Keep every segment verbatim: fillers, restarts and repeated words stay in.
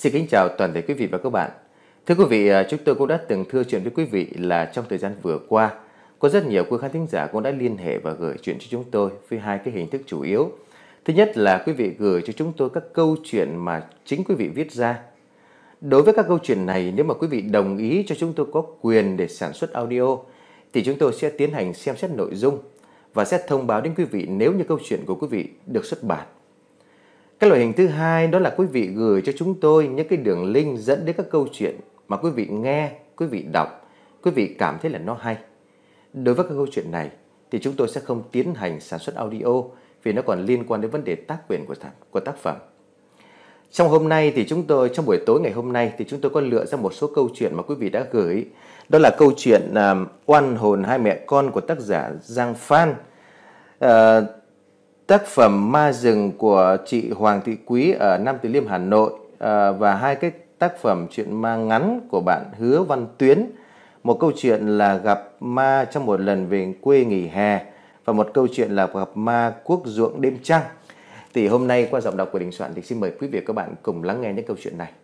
Xin kính chào toàn thể quý vị và các bạn. Thưa quý vị, chúng tôi cũng đã từng thưa chuyện với quý vị là trong thời gian vừa qua, có rất nhiều quý khán thính giả cũng đã liên hệ và gửi chuyện cho chúng tôi với hai cái hình thức chủ yếu. Thứ nhất là quý vị gửi cho chúng tôi các câu chuyện mà chính quý vị viết ra. Đối với các câu chuyện này, nếu mà quý vị đồng ý cho chúng tôi có quyền để sản xuất audio, thì chúng tôi sẽ tiến hành xem xét nội dung và sẽ thông báo đến quý vị nếu như câu chuyện của quý vị được xuất bản. Cái loại hình thứ hai đó là quý vị gửi cho chúng tôi những cái đường link dẫn đến các câu chuyện mà quý vị nghe, quý vị đọc, quý vị cảm thấy là nó hay. Đối với các câu chuyện này thì chúng tôi sẽ không tiến hành sản xuất audio vì nó còn liên quan đến vấn đề tác quyền của, của tác phẩm. Trong hôm nay thì chúng tôi, trong buổi tối ngày hôm nay thì chúng tôi có lựa ra một số câu chuyện mà quý vị đã gửi. Đó là câu chuyện uh, Oan hồn hai mẹ con của tác giả Giang Phan. Uh, Tác phẩm Ma rừng của chị Hoàng Thị Quý ở Nam Từ Liêm, Hà Nội, à, và hai cái tác phẩm truyện ma ngắn của bạn Hứa Văn Tuyến. Một câu chuyện là Gặp ma trong một lần về quê nghỉ hè, và một câu chuyện là Gặp ma quốc ruộng đêm trăng. Thì hôm nay qua giọng đọc của Đình Soạn thì xin mời quý vị và các bạn cùng lắng nghe những câu chuyện này.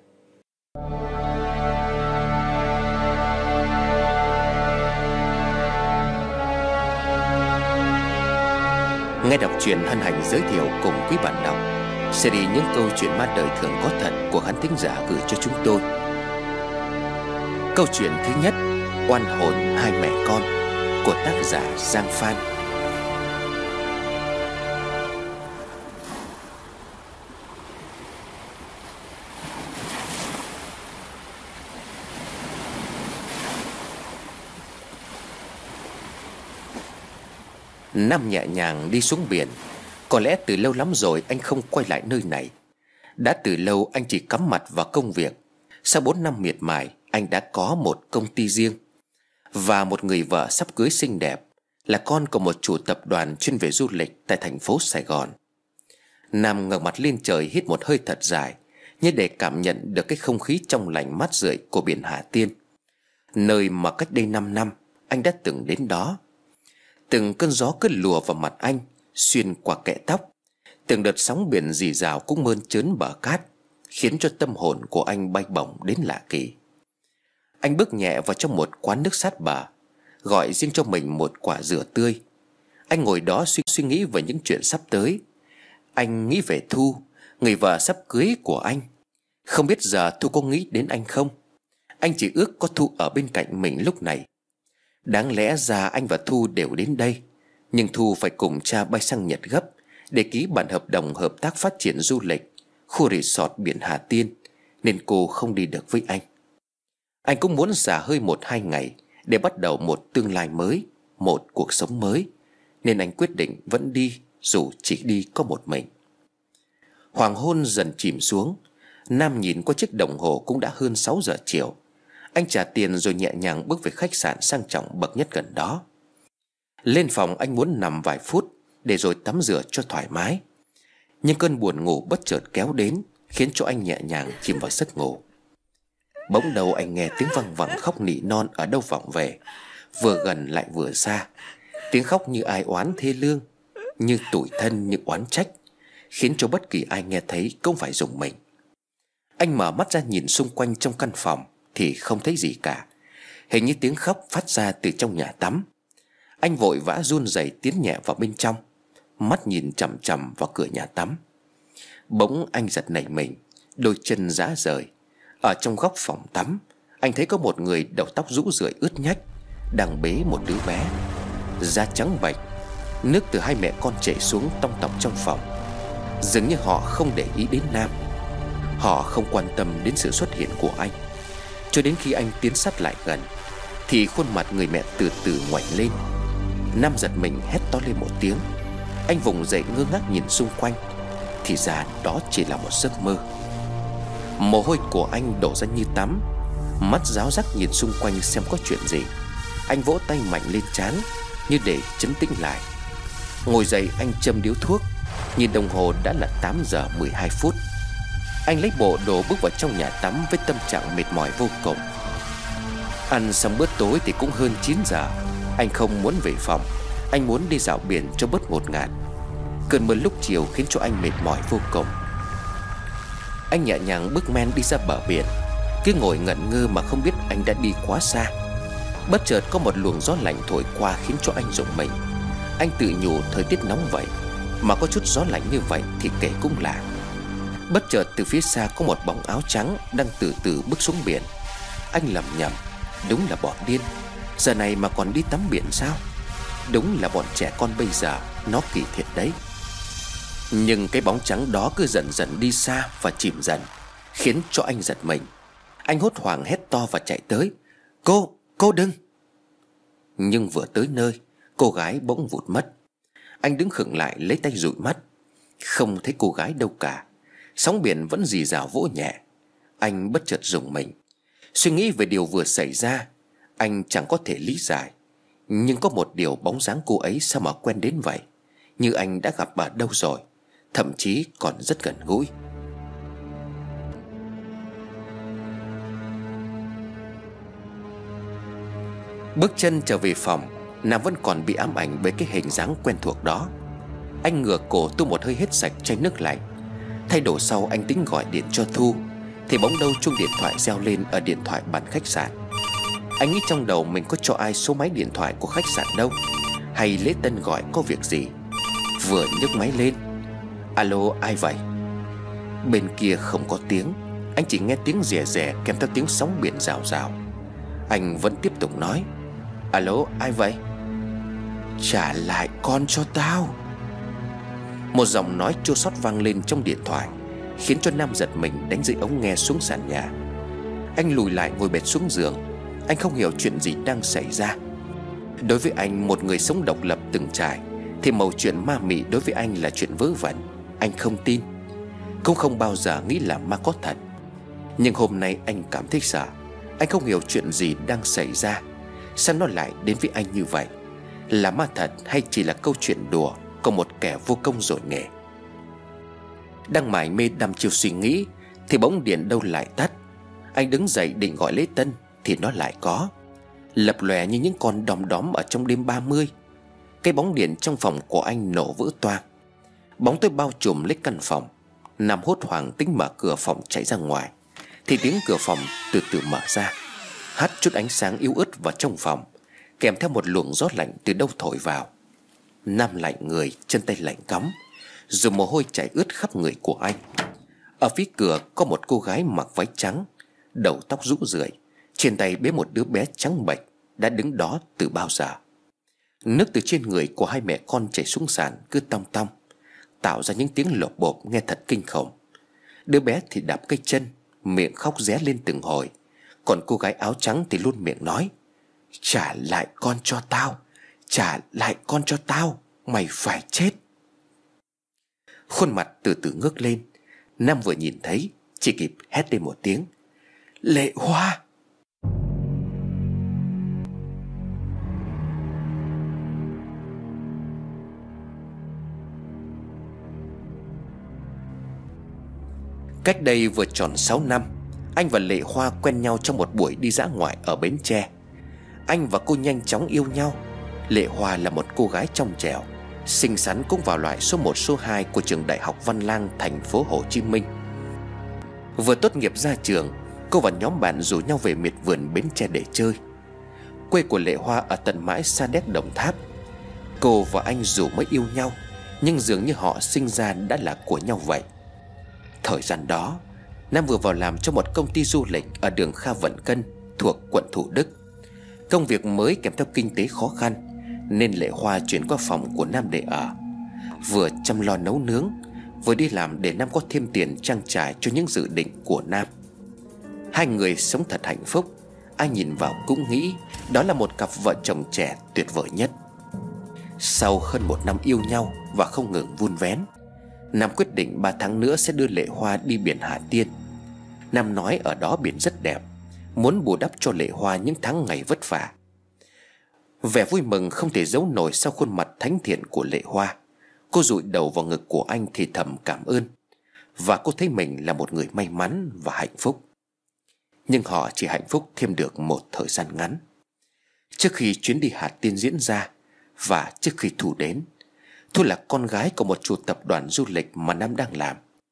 Nghe đọc truyện hân hạnh giới thiệu cùng quý bạn đọc series những câu chuyện ma đời thường có thật của khán thính giả gửi cho chúng tôi. Câu chuyện thứ nhất, Oan hồn hai mẹ con của tác giả Giang Phan. Nam nhẹ nhàng đi xuống biển. Có lẽ từ lâu lắm rồi anh không quay lại nơi này. Đã từ lâu anh chỉ cắm mặt vào công việc. Sau bốn năm miệt mài, anh đã có một công ty riêng và một người vợ sắp cưới xinh đẹp, là con của một chủ tập đoàn chuyên về du lịch tại thành phố Sài Gòn. Nam ngẩng mặt lên trời, hít một hơi thật dài, như để cảm nhận được cái không khí trong lành mát rượi của biển Hà Tiên, nơi mà cách đây năm năm anh đã từng đến đó. Từng cơn gió cứ lùa vào mặt anh, xuyên qua kẽ tóc. Từng đợt sóng biển rì rào cũng mơn trớn bờ cát, khiến cho tâm hồn của anh bay bổng đến lạ kỳ. Anh bước nhẹ vào trong một quán nước sát bờ, gọi riêng cho mình một quả dừa tươi. Anh ngồi đó suy, suy nghĩ về những chuyện sắp tới. Anh nghĩ về Thu, người vợ sắp cưới của anh. Không biết giờ Thu có nghĩ đến anh không? Anh chỉ ước có Thu ở bên cạnh mình lúc này. Đáng lẽ ra anh và Thu đều đến đây, nhưng Thu phải cùng cha bay sang Nhật gấp để ký bản hợp đồng hợp tác phát triển du lịch khu resort biển Hà Tiên, nên cô không đi được với anh. Anh cũng muốn xả hơi một hai ngày để bắt đầu một tương lai mới, một cuộc sống mới, nên anh quyết định vẫn đi, dù chỉ đi có một mình. Hoàng hôn dần chìm xuống. Nam nhìn qua chiếc đồng hồ cũng đã hơn sáu giờ chiều. Anh trả tiền rồi nhẹ nhàng bước về khách sạn sang trọng bậc nhất gần đó. Lên phòng anh muốn nằm vài phút để rồi tắm rửa cho thoải mái. Nhưng cơn buồn ngủ bất chợt kéo đến, khiến cho anh nhẹ nhàng chìm vào giấc ngủ. Bỗng đầu anh nghe tiếng văng vẳng khóc nỉ non ở đâu vọng về, vừa gần lại vừa xa. Tiếng khóc như ai oán thê lương, như tủi thân, như oán trách, khiến cho bất kỳ ai nghe thấy cũng phải rùng mình. Anh mở mắt ra nhìn xung quanh trong căn phòng thì không thấy gì cả. Hình như tiếng khóc phát ra từ trong nhà tắm. Anh vội vã run rẩy tiến nhẹ vào bên trong, mắt nhìn chằm chằm vào cửa nhà tắm. Bỗng anh giật nảy mình, đôi chân rã rời. Ở trong góc phòng tắm, anh thấy có một người đầu tóc rũ rượi ướt nhách đang bế một đứa bé, da trắng bệch. Nước từ hai mẹ con chảy xuống tong tọc trong phòng. Dường như họ không để ý đến Nam. Họ không quan tâm đến sự xuất hiện của anh. Cho đến khi anh tiến sát lại gần thì khuôn mặt người mẹ từ từ ngoảnh lên. Nam giật mình hét to lên một tiếng. Anh vùng dậy ngơ ngác nhìn xung quanh, thì ra đó chỉ là một giấc mơ. Mồ hôi của anh đổ ra như tắm. Mắt ráo rắc nhìn xung quanh xem có chuyện gì. Anh vỗ tay mạnh lên trán như để trấn tĩnh lại. Ngồi dậy anh châm điếu thuốc. Nhìn đồng hồ đã là tám giờ mười hai phút. Anh lấy bộ đồ bước vào trong nhà tắm với tâm trạng mệt mỏi vô cùng. Ăn xong bữa tối thì cũng hơn chín giờ. Anh không muốn về phòng. Anh muốn đi dạo biển cho bớt ngột ngạt. Cơn mưa lúc chiều khiến cho anh mệt mỏi vô cùng. Anh nhẹ nhàng bước men đi ra bờ biển, cứ ngồi ngẩn ngơ mà không biết anh đã đi quá xa. Bất chợt có một luồng gió lạnh thổi qua khiến cho anh rùng mình. Anh tự nhủ thời tiết nóng vậy mà có chút gió lạnh như vậy thì kể cũng lạ. Bất chợt từ phía xa có một bóng áo trắng đang từ từ bước xuống biển. Anh lầm nhầm, đúng là bọn điên, giờ này mà còn đi tắm biển sao? Đúng là bọn trẻ con bây giờ nó kỳ thiệt đấy. Nhưng cái bóng trắng đó cứ dần dần đi xa và chìm dần, khiến cho anh giật mình. Anh hốt hoảng hét to và chạy tới. Cô, cô đừng! Nhưng vừa tới nơi, cô gái bỗng vụt mất. Anh đứng khựng lại lấy tay dụi mắt. Không thấy cô gái đâu cả. Sóng biển vẫn rì rào vỗ nhẹ. Anh bất chợt rùng mình. Suy nghĩ về điều vừa xảy ra, anh chẳng có thể lý giải. Nhưng có một điều, bóng dáng cô ấy sao mà quen đến vậy, như anh đã gặp ở đâu rồi, thậm chí còn rất gần gũi. Bước chân trở về phòng, Nam vẫn còn bị ám ảnh bởi cái hình dáng quen thuộc đó. Anh ngửa cổ tu một hơi hết sạch chai nước lạnh. Thay đổi sau, anh tính gọi điện cho Thu thì bỗng đâu chuông điện thoại reo lên ở điện thoại bàn khách sạn. Anh nghĩ trong đầu mình có cho ai số máy điện thoại của khách sạn đâu, hay Lễ Tân gọi có việc gì. Vừa nhấc máy lên, alo, ai vậy? Bên kia không có tiếng. Anh chỉ nghe tiếng rè rè kèm theo tiếng sóng biển rào rào. Anh vẫn tiếp tục nói, alo, ai vậy? Trả lại con cho tao. Một giọng nói chua xót vang lên trong điện thoại, khiến cho Nam giật mình đánh rơi ống nghe xuống sàn nhà. Anh lùi lại ngồi bệt xuống giường. Anh không hiểu chuyện gì đang xảy ra. Đối với anh, một người sống độc lập từng trải, thì mẩu chuyện ma mị đối với anh là chuyện vớ vẩn. Anh không tin, cũng không bao giờ nghĩ là ma có thật. Nhưng hôm nay anh cảm thấy sợ. Anh không hiểu chuyện gì đang xảy ra. Sao nó lại đến với anh như vậy? Là ma thật hay chỉ là câu chuyện đùa của một kẻ vô công rồi nghề? Đang mải mê đăm chiêu suy nghĩ thì bỗng điện đâu lại tắt. Anh đứng dậy định gọi Lễ Tân thì nó lại có, lập lòe như những con đom đóm ở trong đêm ba mươi. Cái bóng điện trong phòng của anh nổ vỡ toang. Bóng tối bao trùm lấy căn phòng. Nam hốt hoảng tính mở cửa phòng chạy ra ngoài thì tiếng cửa phòng từ từ mở ra, hắt chút ánh sáng yếu ớt vào trong phòng, kèm theo một luồng gió lạnh từ đâu thổi vào. Nam lạnh người, chân tay lạnh cóng, rồi mồ hôi chảy ướt khắp người của anh. Ở phía cửa có một cô gái mặc váy trắng, đầu tóc rũ rượi, trên tay bế một đứa bé trắng bệch, đã đứng đó từ bao giờ. Nước từ trên người của hai mẹ con chảy xuống sàn cứ tong tong, tạo ra những tiếng lộp bộp nghe thật kinh khủng. Đứa bé thì đạp cây chân, miệng khóc ré lên từng hồi. Còn cô gái áo trắng thì luôn miệng nói, trả lại con cho tao, trả lại con cho tao, mày phải chết. Khuôn mặt từ từ ngước lên. Nam vừa nhìn thấy chỉ kịp hét lên một tiếng, Lệ Hoa. Cách đây vừa tròn sáu năm, anh và Lệ Hoa quen nhau trong một buổi đi dã ngoại ở Bến Tre. Anh và cô nhanh chóng yêu nhau. Lệ Hoa là một cô gái trong trẻo, xinh xắn, cũng vào loại số một số hai của trường Đại học Văn Lang thành phố Hồ Chí Minh. Vừa tốt nghiệp ra trường, cô và nhóm bạn rủ nhau về miệt vườn Bến Tre để chơi. Quê của Lệ Hoa ở tận mãi Sa Đéc, Đồng Tháp. Cô và anh dù mới yêu nhau, nhưng dường như họ sinh ra đã là của nhau vậy. Thời gian đó, Nam vừa vào làm cho một công ty du lịch ở đường Kha Vận Cân thuộc quận Thủ Đức. Công việc mới kèm theo kinh tế khó khăn, nên Lệ Hoa chuyển qua phòng của Nam để ở. Vừa chăm lo nấu nướng, vừa đi làm để Nam có thêm tiền trang trải cho những dự định của Nam. Hai người sống thật hạnh phúc. Ai nhìn vào cũng nghĩ đó là một cặp vợ chồng trẻ tuyệt vời nhất. Sau hơn một năm yêu nhau và không ngừng vun vén, Nam quyết định ba tháng nữa sẽ đưa Lệ Hoa đi biển Hà Tiên. Nam nói ở đó biển rất đẹp, muốn bù đắp cho Lệ Hoa những tháng ngày vất vả. Vẻ vui mừng không thể giấu nổi sau khuôn mặt thánh thiện của Lệ Hoa. Cô dụi đầu vào ngực của anh thì thầm cảm ơn, và cô thấy mình là một người may mắn và hạnh phúc. Nhưng họ chỉ hạnh phúc thêm được một thời gian ngắn. Trước khi chuyến đi Hà Tiên diễn ra, và trước khi Thu đến. Thu là con gái của một chủ tập đoàn du lịch mà Nam đang làm.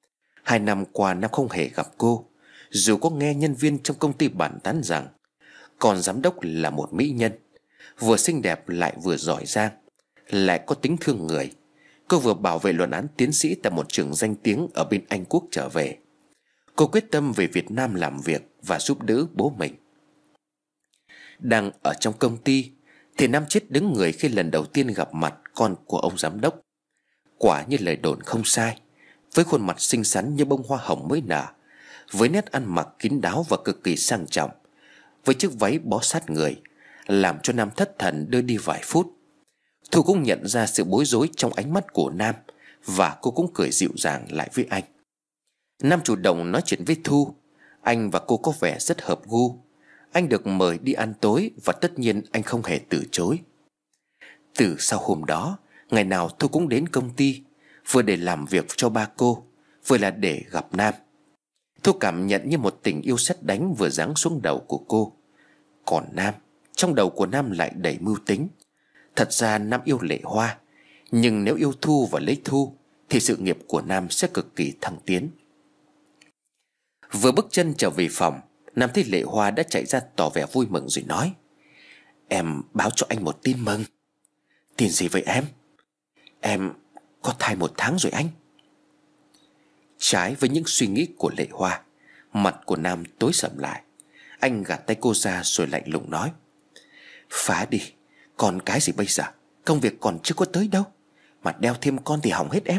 Hai năm qua Nam không hề gặp cô, dù có nghe nhân viên trong công ty bàn tán rằng con giám đốc là một mỹ nhân, vừa xinh đẹp lại vừa giỏi giang, lại có tính thương người. Cô vừa bảo vệ luận án tiến sĩ tại một trường danh tiếng ở bên Anh Quốc trở về. Cô quyết tâm về Việt Nam làm việc và giúp đỡ bố mình. Đang ở trong công ty thì Nam chết đứng người khi lần đầu tiên gặp mặt con của ông giám đốc. Quả như lời đồn không sai, với khuôn mặt xinh xắn như bông hoa hồng mới nở, với nét ăn mặc kín đáo và cực kỳ sang trọng, với chiếc váy bó sát người, làm cho Nam thất thần đưa đi vài phút. Thu cũng nhận ra sự bối rối trong ánh mắt của Nam, và cô cũng cười dịu dàng lại với anh. Nam chủ động nói chuyện với Thu. Anh và cô có vẻ rất hợp gu. Anh được mời đi ăn tối và tất nhiên anh không hề từ chối. Từ sau hôm đó, ngày nào Thu cũng đến công ty, vừa để làm việc cho ba cô, vừa là để gặp Nam. Thu cảm nhận như một tình yêu sét đánh vừa giáng xuống đầu của cô. Còn Nam, trong đầu của Nam lại đầy mưu tính. Thật ra Nam yêu Lệ Hoa, nhưng nếu yêu Thu và lấy Thu thì sự nghiệp của Nam sẽ cực kỳ thăng tiến. Vừa bước chân trở về phòng, Nam thấy Lệ Hoa đã chạy ra tỏ vẻ vui mừng rồi nói: "Em báo cho anh một tin mừng." "Tin gì vậy em?" "Em có thai một tháng rồi anh." Trái với những suy nghĩ của Lệ Hoa, mặt của Nam tối sầm lại. Anh gạt tay cô ra rồi lạnh lùng nói: "Phá đi, còn cái gì bây giờ? Công việc còn chưa có tới đâu, mà đeo thêm con thì hỏng hết em."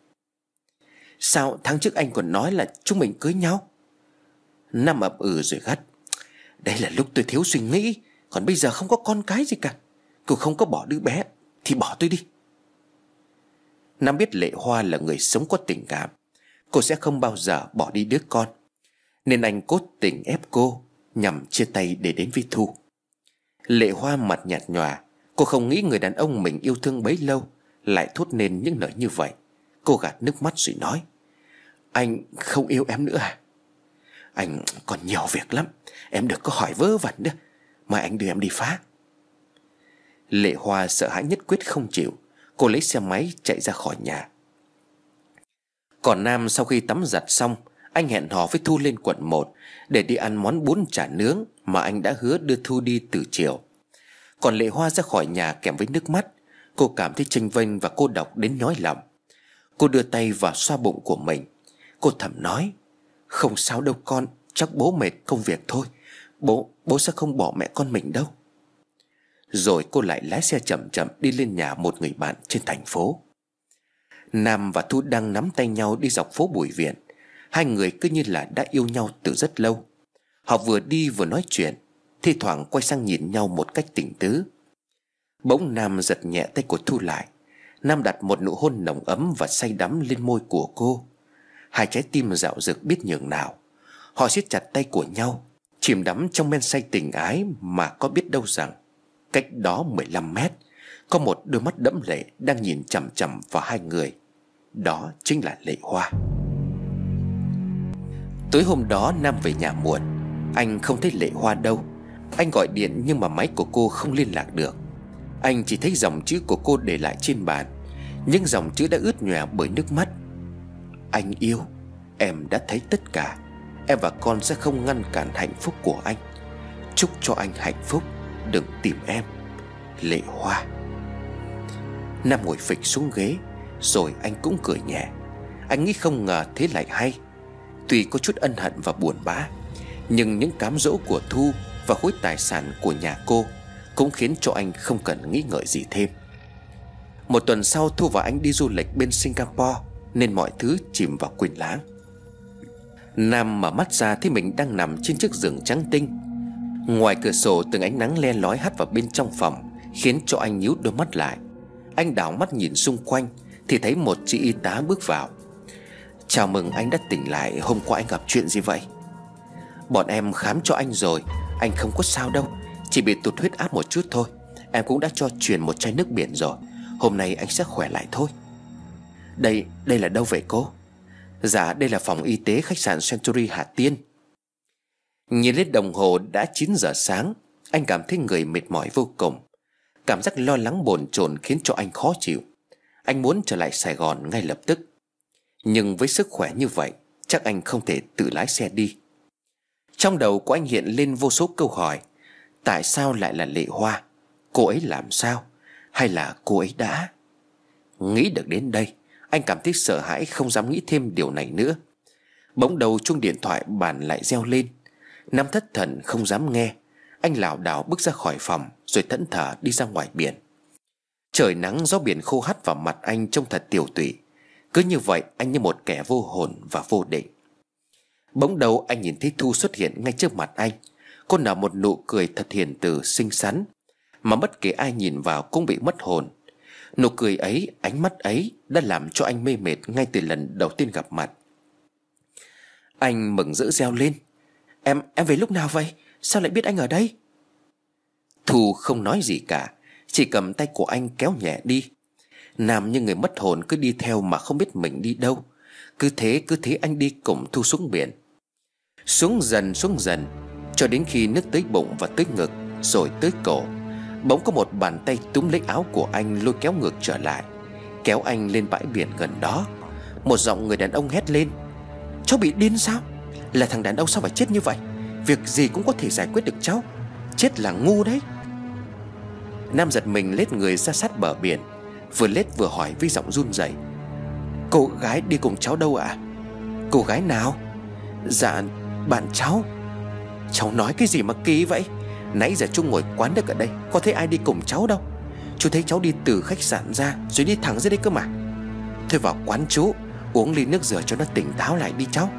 "Sao tháng trước anh còn nói là chúng mình cưới nhau?" Nam ậm ừ rồi gắt: "Đây là lúc tôi thiếu suy nghĩ, còn bây giờ không có con cái gì cả. Cô không có bỏ đứa bé thì bỏ tôi đi." Nam biết Lệ Hoa là người sống có tình cảm, cô sẽ không bao giờ bỏ đi đứa con, nên anh cố tình ép cô nhằm chia tay để đến với Thu. Lệ Hoa mặt nhạt nhòa. Cô không nghĩ người đàn ông mình yêu thương bấy lâu lại thốt nên những lời như vậy. Cô gạt nước mắt rồi nói: "Anh không yêu em nữa à?" "Anh còn nhiều việc lắm, em đừng có hỏi vớ vẩn nữa. Mai anh đưa em đi phá." Lệ Hoa sợ hãi nhất quyết không chịu. Cô lấy xe máy chạy ra khỏi nhà. Còn Nam sau khi tắm giặt xong, anh hẹn hò với Thu lên quận một để đi ăn món bún chả nướng mà anh đã hứa đưa Thu đi từ chiều. Còn Lệ Hoa ra khỏi nhà kèm với nước mắt. Cô cảm thấy chênh vênh và cô độc đến nhói lòng. Cô đưa tay vào xoa bụng của mình. Cô thầm nói: "Không sao đâu con, chắc bố mệt công việc thôi. Bố, bố sẽ không bỏ mẹ con mình đâu." Rồi cô lại lái xe chậm chậm đi lên nhà một người bạn trên thành phố. Nam và Thu đang nắm tay nhau đi dọc phố Bùi Viện. Hai người cứ như là đã yêu nhau từ rất lâu. Họ vừa đi vừa nói chuyện, thi thoảng quay sang nhìn nhau một cách tình tứ. Bỗng Nam giật nhẹ tay của Thu lại. Nam đặt một nụ hôn nồng ấm và say đắm lên môi của cô. Hai trái tim dạo dực biết nhường nào. Họ siết chặt tay của nhau, chìm đắm trong men say tình ái, mà có biết đâu rằng cách đó mười lăm mét có một đôi mắt đẫm lệ đang nhìn chằm chằm vào hai người. Đó chính là Lệ Hoa. Tối hôm đó Nam về nhà muộn. Anh không thấy Lệ Hoa đâu. Anh gọi điện nhưng mà máy của cô không liên lạc được. Anh chỉ thấy dòng chữ của cô để lại trên bàn, nhưng dòng chữ đã ướt nhòe bởi nước mắt. "Anh yêu, em đã thấy tất cả. Em và con sẽ không ngăn cản hạnh phúc của anh. Chúc cho anh hạnh phúc, đừng tìm em. Lệ Hoa." Nam ngồi phịch xuống ghế, rồi anh cũng cười nhẹ. Anh nghĩ không ngờ thế lại hay. Tuy có chút ân hận và buồn bã, nhưng những cám dỗ của Thu và khối tài sản của nhà cô cũng khiến cho anh không cần nghĩ ngợi gì thêm. Một tuần sau, Thu và anh đi du lịch bên Singapore, nên mọi thứ chìm vào quên lãng. Nam mở mắt ra thấy mình đang nằm trên chiếc giường trắng tinh. Ngoài cửa sổ từng ánh nắng le lói hắt vào bên trong phòng, khiến cho anh nhíu đôi mắt lại. Anh đảo mắt nhìn xung quanh thì thấy một chị y tá bước vào. "Chào mừng anh đã tỉnh lại. Hôm qua anh gặp chuyện gì vậy?" "Bọn em khám cho anh rồi, anh không có sao đâu, chỉ bị tụt huyết áp một chút thôi. Em cũng đã cho truyền một chai nước biển rồi. Hôm nay anh sẽ khỏe lại thôi." Đây, đây là đâu vậy cô?" "Dạ, đây là phòng y tế khách sạn Century Hà Tiên." Nhìn lên đồng hồ đã chín giờ sáng. Anh cảm thấy người mệt mỏi vô cùng. Cảm giác lo lắng bồn chồn khiến cho anh khó chịu. Anh muốn trở lại Sài Gòn ngay lập tức. Nhưng với sức khỏe như vậy, chắc anh không thể tự lái xe đi. Trong đầu của anh hiện lên vô số câu hỏi. Tại sao lại là Lệ Hoa? Cô ấy làm sao? Hay là cô ấy đã... Nghĩ được đến đây, anh cảm thấy sợ hãi, không dám nghĩ thêm điều này nữa. Bỗng đầu chuông điện thoại bàn lại reo lên. Nam thất thần không dám nghe, anh lảo đảo bước ra khỏi phòng, rồi thẫn thờ đi ra ngoài biển. Trời nắng, gió biển khô hắt vào mặt anh trông thật tiều tụy. Cứ như vậy anh như một kẻ vô hồn và vô định. Bỗng đầu anh nhìn thấy Thu xuất hiện ngay trước mặt anh. Cô nở một nụ cười thật hiền từ, xinh xắn, mà bất kể ai nhìn vào cũng bị mất hồn. Nụ cười ấy, ánh mắt ấy đã làm cho anh mê mệt ngay từ lần đầu tiên gặp mặt. Anh mừng rỡ reo lên: Em, em về lúc nào vậy? Sao lại biết anh ở đây? Thu không nói gì cả, chỉ cầm tay của anh kéo nhẹ đi. Nam như người mất hồn cứ đi theo mà không biết mình đi đâu. Cứ thế cứ thế anh đi cùng Thu xuống biển. Xuống dần xuống dần, cho đến khi nước tới bụng và tới ngực, rồi tới cổ. Bỗng có một bàn tay túm lấy áo của anh, lôi kéo ngược trở lại, kéo anh lên bãi biển gần đó. Một giọng người đàn ông hét lên: Cháu bị điên sao? Là thằng đàn ông sao phải chết như vậy? Việc gì cũng có thể giải quyết được cháu. Chết là ngu đấy. Nam giật mình lết người ra sát bờ biển, vừa lết vừa hỏi với giọng run rẩy: Cô gái đi cùng cháu đâu ạ? À? Cô gái nào? Dạ bạn cháu. Cháu nói cái gì mà kỳ vậy? Nãy giờ chú ngồi quán được ở đây, có thấy ai đi cùng cháu đâu. Chú thấy cháu đi từ khách sạn ra rồi đi thẳng ra đây cơ mà. Thôi vào quán chú uống ly nước dừa cho nó tỉnh táo lại đi cháu.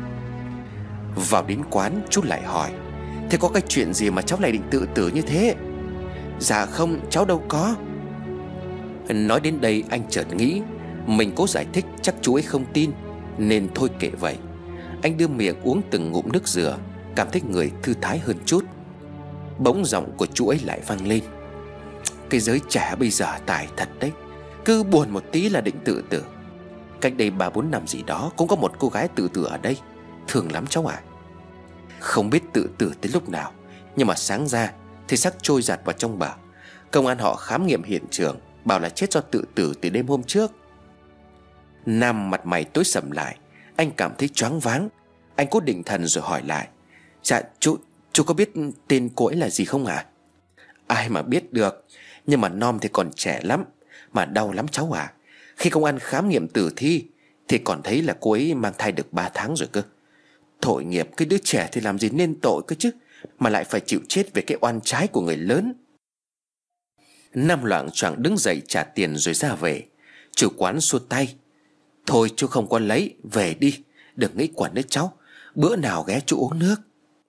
Vào đến quán, chú lại hỏi: Thế có cái chuyện gì mà cháu lại định tự tử như thế? Dạ không, cháu đâu có. Nói đến đây anh chợt nghĩ mình cố giải thích chắc chú ấy không tin, nên thôi kệ vậy. Anh đưa miệng uống từng ngụm nước dừa, cảm thấy người thư thái hơn chút. Bỗng giọng của chú ấy lại vang lên: Cái giới trẻ bây giờ tài thật đấy, cứ buồn một tí là định tự tử. Cách đây ba bốn năm gì đó cũng có một cô gái tự tử ở đây, thương lắm cháu ạ. À. Không biết tự tử tới lúc nào, nhưng mà sáng ra thì xác trôi giạt vào trong bờ. Công an họ khám nghiệm hiện trường, bảo là chết do tự tử từ đêm hôm trước. Nam mặt mày tối sầm lại, anh cảm thấy choáng váng. Anh cố định thần rồi hỏi lại: Dạ chú, chú có biết tên cô ấy là gì không ạ? À? Ai mà biết được, nhưng mà Nom thì còn trẻ lắm, mà đau lắm cháu à. Khi công an khám nghiệm tử thi thì còn thấy là cô ấy mang thai được ba tháng rồi cơ. Tội nghiệp, cái đứa trẻ thì làm gì nên tội cơ chứ, mà lại phải chịu chết về cái oan trái của người lớn. Nam loạng choạng đứng dậy trả tiền rồi ra về. Chủ quán xua tay: Thôi chú không có lấy, về đi, đừng nghĩ quản đến cháu, bữa nào ghé chú uống nước.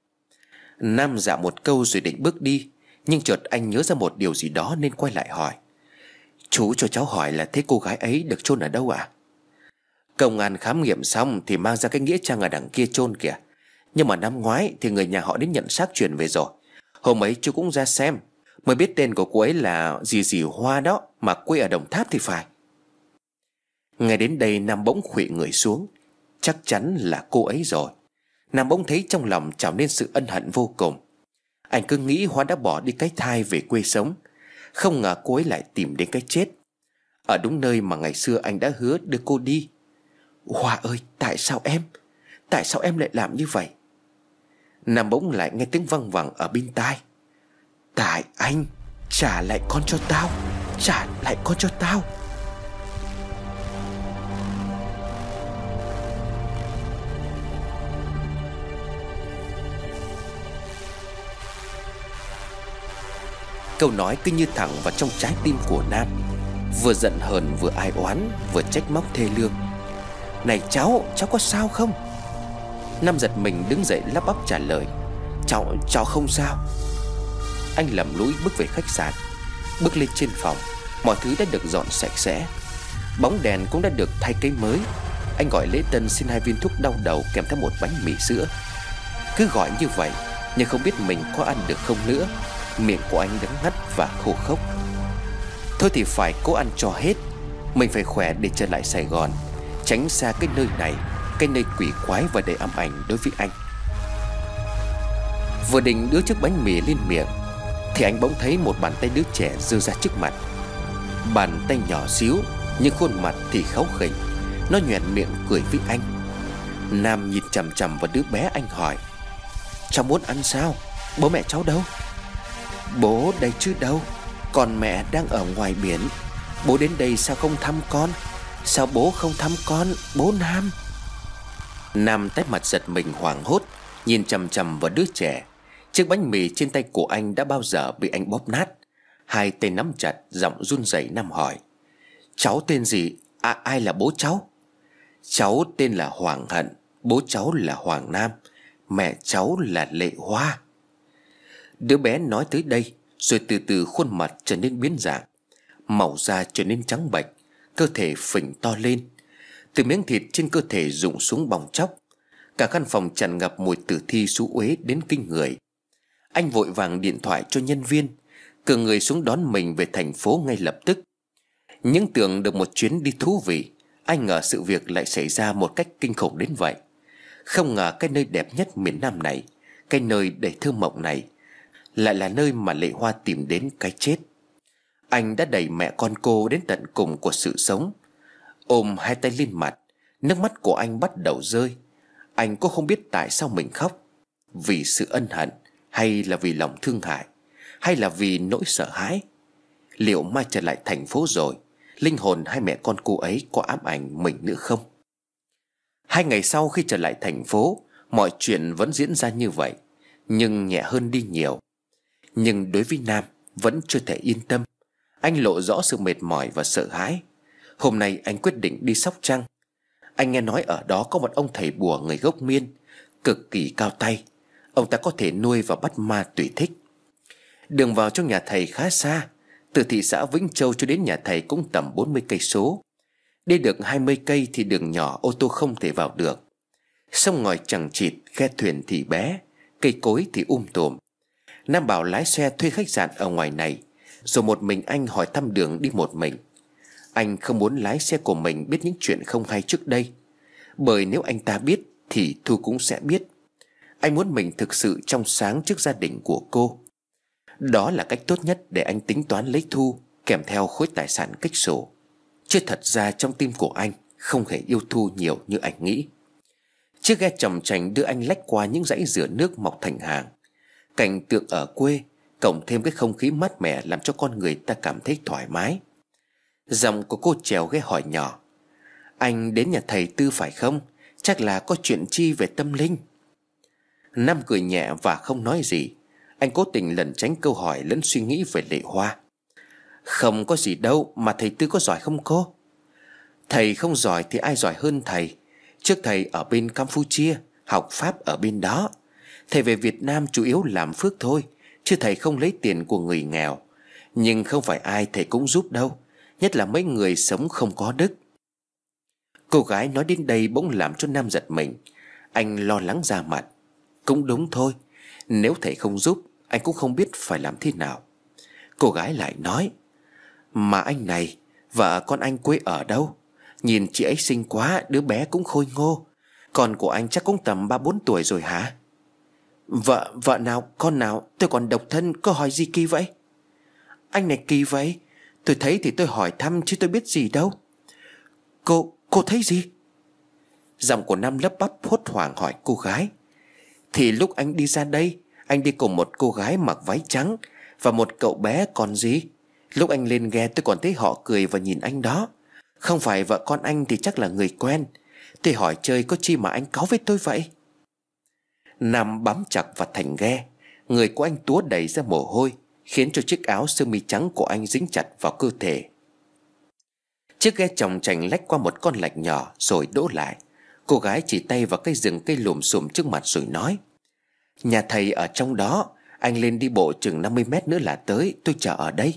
Nam dạ một câu rồi định bước đi, nhưng chợt anh nhớ ra một điều gì đó nên quay lại hỏi: Chú cho cháu hỏi là thế cô gái ấy được chôn ở đâu ạ? À? Công an khám nghiệm xong thì mang ra cái nghĩa trang ở đằng kia chôn kìa. Nhưng mà năm ngoái thì người nhà họ đến nhận xác chuyển về rồi. Hôm ấy chú cũng ra xem, mới biết tên của cô ấy là gì gì Hoa đó, mà quê ở Đồng Tháp thì phải. Ngay đến đây Nam bỗng khuỵu người xuống. Chắc chắn là cô ấy rồi. Nam bỗng thấy trong lòng trào lên sự ân hận vô cùng. Anh cứ nghĩ Hoa đã bỏ đi cái thai về quê sống, không ngờ cô ấy lại tìm đến cái chết, ở đúng nơi mà ngày xưa anh đã hứa đưa cô đi. Hoa ơi, tại sao em Tại sao em lại làm như vậy? Nam bỗng lại nghe tiếng văng vẳng ở bên tai: Tại anh, trả lại con cho tao, trả lại con cho tao. Câu nói cứ như thẳng vào trong trái tim của Nam, vừa giận hờn vừa ai oán, vừa trách móc thê lương. Này cháu, cháu có sao không? Nam giật mình đứng dậy lắp bắp trả lời: Cháu, cháu không sao. Anh lầm lũi bước về khách sạn. Bước lên trên phòng, mọi thứ đã được dọn sạch sẽ, bóng đèn cũng đã được thay cây mới. Anh gọi lễ tân xin hai viên thuốc đau đầu kèm theo một bánh mì sữa. Cứ gọi như vậy nhưng không biết mình có ăn được không nữa. Miệng của anh đắng ngắt và khô khốc. Thôi thì phải cố ăn cho hết. Mình phải khỏe để trở lại Sài Gòn, tránh xa cái nơi này, cái nơi quỷ quái và đầy ám ảnh đối với anh. Vừa định đưa chiếc bánh mì lên miệng thì anh bỗng thấy một bàn tay đứa trẻ giơ ra trước mặt. Bàn tay nhỏ xíu nhưng khuôn mặt thì kháu khỉnh. Nó nhoẻn miệng cười với anh: Nam nhìn chằm chằm vào đứa bé, anh hỏi: Cháu muốn ăn sao? Bố mẹ cháu đâu? Bố đây chứ đâu, còn mẹ đang ở ngoài biển. Bố đến đây sao không thăm con? Sao bố không thăm con, bố Nam? Nam tái mặt giật mình hoảng hốt, nhìn chằm chằm vào đứa trẻ. Chiếc bánh mì trên tay của anh đã bao giờ bị anh bóp nát. Hai tay nắm chặt, giọng run rẩy. Nam hỏi: Cháu tên gì? À, ai là bố cháu? Cháu tên là Hoàng Hận, bố cháu là Hoàng Nam, mẹ cháu là Lệ Hoa. Đứa bé nói tới đây rồi từ từ khuôn mặt trở nên biến dạng, màu da trở nên trắng bệch, cơ thể phình to lên. Từ miếng thịt trên cơ thể rụng xuống bong tróc. Cả căn phòng tràn ngập mùi tử thi xú uế đến kinh người. Anh vội vàng điện thoại cho nhân viên, cử người xuống đón mình về thành phố ngay lập tức. Nhưng tưởng được một chuyến đi thú vị, anh ngờ sự việc lại xảy ra một cách kinh khủng đến vậy. Không ngờ cái nơi đẹp nhất miền Nam này, cái nơi đầy thơ mộng này, lại là nơi mà Lệ Hoa tìm đến cái chết. Anh đã đẩy mẹ con cô đến tận cùng của sự sống. Ôm hai tay lên mặt, nước mắt của anh bắt đầu rơi. Anh cũng không biết tại sao mình khóc. Vì sự ân hận, hay là vì lòng thương hại, hay là vì nỗi sợ hãi? Liệu mai trở lại thành phố rồi, linh hồn hai mẹ con cô ấy có ám ảnh mình nữa không? Hai ngày sau khi trở lại thành phố, mọi chuyện vẫn diễn ra như vậy, nhưng nhẹ hơn đi nhiều. Nhưng đối với Nam vẫn chưa thể yên tâm. Anh lộ rõ sự mệt mỏi và sợ hãi. Hôm nay anh quyết định đi Sóc Trăng. Anh nghe nói ở đó có một ông thầy bùa người gốc Miên, cực kỳ cao tay. Ông ta có thể nuôi và bắt ma tùy thích. Đường vào trong nhà thầy khá xa. Từ thị xã Vĩnh Châu cho đến nhà thầy cũng tầm bốn mươi cây số. Đi được hai mươi cây thì đường nhỏ, ô tô không thể vào được. Sông ngòi chằng chịt, ghe thuyền thì bé, cây cối thì um tùm. Nam bảo lái xe thuê khách sạn ở ngoài này, rồi một mình anh hỏi thăm đường đi một mình. Anh không muốn lái xe của mình biết những chuyện không hay trước đây, bởi nếu anh ta biết thì Thu cũng sẽ biết. Anh muốn mình thực sự trong sáng trước gia đình của cô. Đó là cách tốt nhất để anh tính toán lấy Thu, kèm theo khối tài sản kích sổ. Chứ thật ra trong tim của anh không hề yêu Thu nhiều như anh nghĩ. Chiếc ghe chồng chành đưa anh lách qua những dãy dừa nước mọc thành hàng. Cảnh tượng ở quê cộng thêm cái không khí mát mẻ làm cho con người ta cảm thấy thoải mái. Giọng của cô chèo ghé hỏi nhỏ: Anh đến nhà thầy Tư phải không? Chắc là có chuyện chi về tâm linh. Nam cười nhẹ và không nói gì. Anh cố tình lẩn tránh câu hỏi lẫn suy nghĩ về Lệ Hoa. Không có gì đâu, mà thầy Tư có giỏi không cô? Thầy không giỏi thì ai giỏi hơn thầy. Trước thầy ở bên Campuchia, học Pháp ở bên đó. Thầy về Việt Nam chủ yếu làm phước thôi, chứ thầy không lấy tiền của người nghèo. Nhưng không phải ai thầy cũng giúp đâu, nhất là mấy người sống không có đức. Cô gái nói đến đây bỗng làm cho Nam giật mình. Anh lo lắng ra mặt. Cũng đúng thôi, nếu thầy không giúp, anh cũng không biết phải làm thế nào. Cô gái lại nói: Mà anh này, vợ con anh quê ở đâu? Nhìn chị ấy xinh quá, đứa bé cũng khôi ngô. Con của anh chắc cũng tầm ba bốn tuổi rồi hả? Vợ, vợ nào, con nào? Tôi còn độc thân, có hỏi gì kỳ vậy? Anh này kỳ vậy. Tôi thấy thì tôi hỏi thăm chứ tôi biết gì đâu. Cô, cô thấy gì? Giọng của Nam lấp bắp hốt hoảng hỏi cô gái. Thì lúc anh đi ra đây, anh đi cùng một cô gái mặc váy trắng và một cậu bé còn gì. Lúc anh lên ghe tôi còn thấy họ cười và nhìn anh đó. Không phải vợ con anh thì chắc là người quen. Tôi hỏi chơi có chi mà anh cáu với tôi vậy? Nam bám chặt vào thành ghe. Người của anh túa đầy ra mồ hôi, khiến cho chiếc áo sơ mi trắng của anh dính chặt vào cơ thể. Chiếc ghe chồng chành lách qua một con lạch nhỏ rồi đỗ lại. Cô gái chỉ tay vào cây rừng cây lùm xùm trước mặt rồi nói: Nhà thầy ở trong đó, anh lên đi bộ chừng năm mươi mét nữa là tới, tôi chờ ở đây.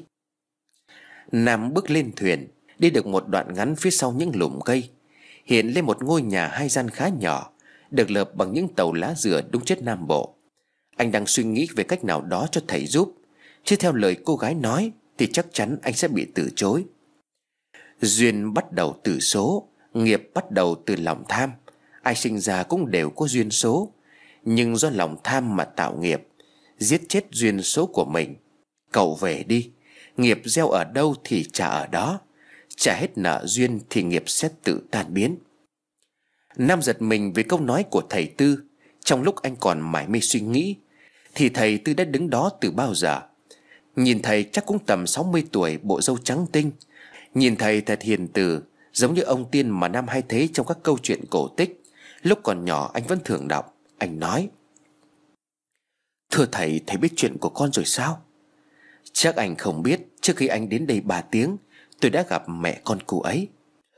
Nam bước lên thuyền. Đi được một đoạn ngắn phía sau những lùm cây, hiện lên một ngôi nhà hai gian khá nhỏ, được lợp bằng những tàu lá dừa đúng chất Nam Bộ. Anh đang suy nghĩ về cách nào đó cho thầy giúp, chứ theo lời cô gái nói thì chắc chắn anh sẽ bị từ chối. Duyên bắt đầu từ số, nghiệp bắt đầu từ lòng tham. Ai sinh ra cũng đều có duyên số, nhưng do lòng tham mà tạo nghiệp, giết chết duyên số của mình. Cậu về đi, nghiệp gieo ở đâu thì trả ở đó. Trả hết nợ duyên thì nghiệp sẽ tự tan biến. Nam giật mình vì câu nói của thầy Tư. Trong lúc anh còn mải mê suy nghĩ thì thầy Tư đã đứng đó từ bao giờ. Nhìn thầy chắc cũng tầm sáu mươi tuổi, bộ râu trắng tinh. Nhìn thầy thật hiền từ, giống như ông tiên mà Nam hay thấy trong các câu chuyện cổ tích. Lúc còn nhỏ anh vẫn thường đọc. Anh nói: "Thưa thầy, thầy biết chuyện của con rồi sao?" "Chắc anh không biết, trước khi anh đến đây ba tiếng, tôi đã gặp mẹ con cô ấy."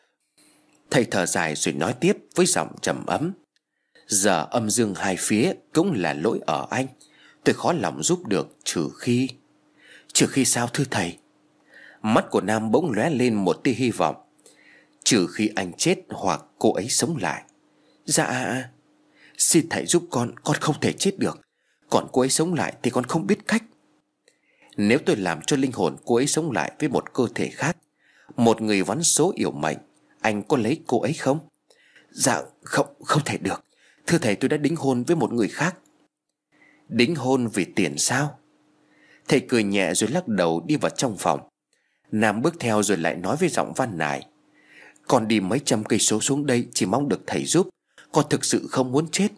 Thầy thở dài rồi nói tiếp với giọng trầm ấm: "Giờ âm dương hai phía cũng là lỗi ở anh. Tôi khó lòng giúp được, trừ khi..." "Trừ khi sao thưa thầy?" Mắt của Nam bỗng lóe lên một tia hy vọng. "Trừ khi anh chết hoặc cô ấy sống lại." "Dạ, xin thầy giúp con, con không thể chết được. Còn cô ấy sống lại thì con không biết cách." "Nếu tôi làm cho linh hồn cô ấy sống lại với một cơ thể khác, một người vắn số yểu mệnh, anh có lấy cô ấy không?" "Dạ không, không thể được. Thưa thầy, tôi đã đính hôn với một người khác." "Đính hôn vì tiền sao?" Thầy cười nhẹ rồi lắc đầu đi vào trong phòng. Nam bước theo rồi lại nói với giọng van nài: "Con đi mấy trăm cây số xuống đây chỉ mong được thầy giúp. Con thực sự không muốn chết.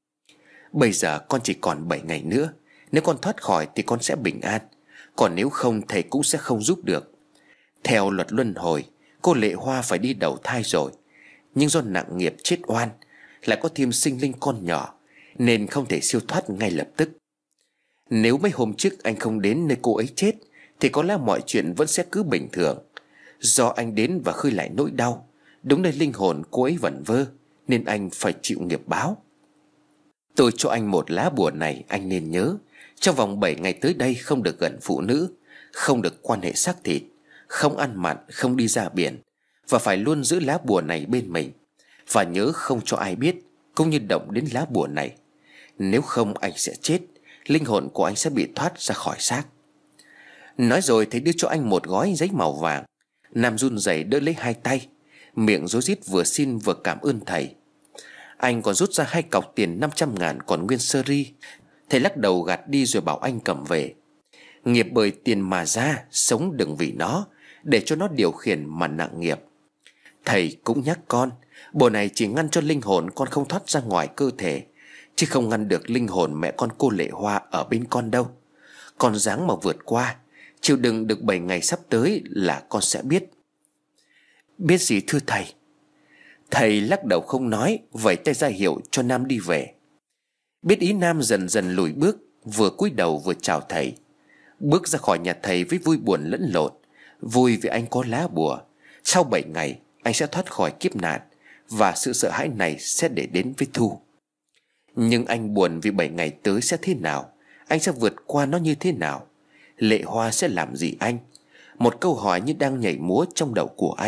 Bây giờ con chỉ còn bảy ngày nữa. Nếu con thoát khỏi thì con sẽ bình an. Còn nếu không, thầy cũng sẽ không giúp được. Theo luật luân hồi, cô Lệ Hoa phải đi đầu thai rồi. Nhưng do nặng nghiệp chết oan, lại có thêm sinh linh con nhỏ, nên không thể siêu thoát ngay lập tức. Nếu mấy hôm trước anh không đến nơi cô ấy chết, thì có lẽ mọi chuyện vẫn sẽ cứ bình thường. Do anh đến và khơi lại nỗi đau, đúng nơi linh hồn cô ấy vẩn vơ, nên anh phải chịu nghiệp báo. Tôi cho anh một lá bùa này, anh nên nhớ. Trong vòng bảy ngày tới đây không được gần phụ nữ, không được quan hệ xác thịt, không ăn mặn, không đi ra biển, và phải luôn giữ lá bùa này bên mình. Và nhớ không cho ai biết, cũng như động đến lá bùa này. Nếu không anh sẽ chết, linh hồn của anh sẽ bị thoát ra khỏi xác." Nói rồi thầy đưa cho anh một gói giấy màu vàng. Nam run rẩy đỡ lấy hai tay, miệng rối rít vừa xin vừa cảm ơn thầy. Anh còn rút ra hai cọc tiền năm trăm ngàn còn nguyên sơ ri. Thầy lắc đầu gạt đi rồi bảo anh cầm về. Nghiệp bởi tiền mà ra, sống đừng vì nó, để cho nó điều khiển mà nặng nghiệp. Thầy cũng nhắc con, bùa này chỉ ngăn cho linh hồn con không thoát ra ngoài cơ thể, chứ không ngăn được linh hồn mẹ con cô Lệ Hoa ở bên con đâu. Con ráng mà vượt qua, chịu đựng được bảy ngày sắp tới là con sẽ biết." "Biết gì thưa thầy?" Thầy lắc đầu không nói, vẫy tay ra hiệu cho Nam đi về. Biết ý, Nam dần dần lùi bước, vừa cúi đầu vừa chào thầy. Bước ra khỏi nhà thầy với vui buồn lẫn lộn. Vui vì anh có lá bùa. Sau bảy ngày anh sẽ thoát khỏi kiếp nạn, và sự sợ hãi này sẽ để đến với Thu. Nhưng anh buồn vì bảy ngày tới sẽ thế nào, anh sẽ vượt qua nó như thế nào, Lệ Hoa sẽ làm gì anh? Một câu hỏi như đang nhảy múa trong đầu của anh.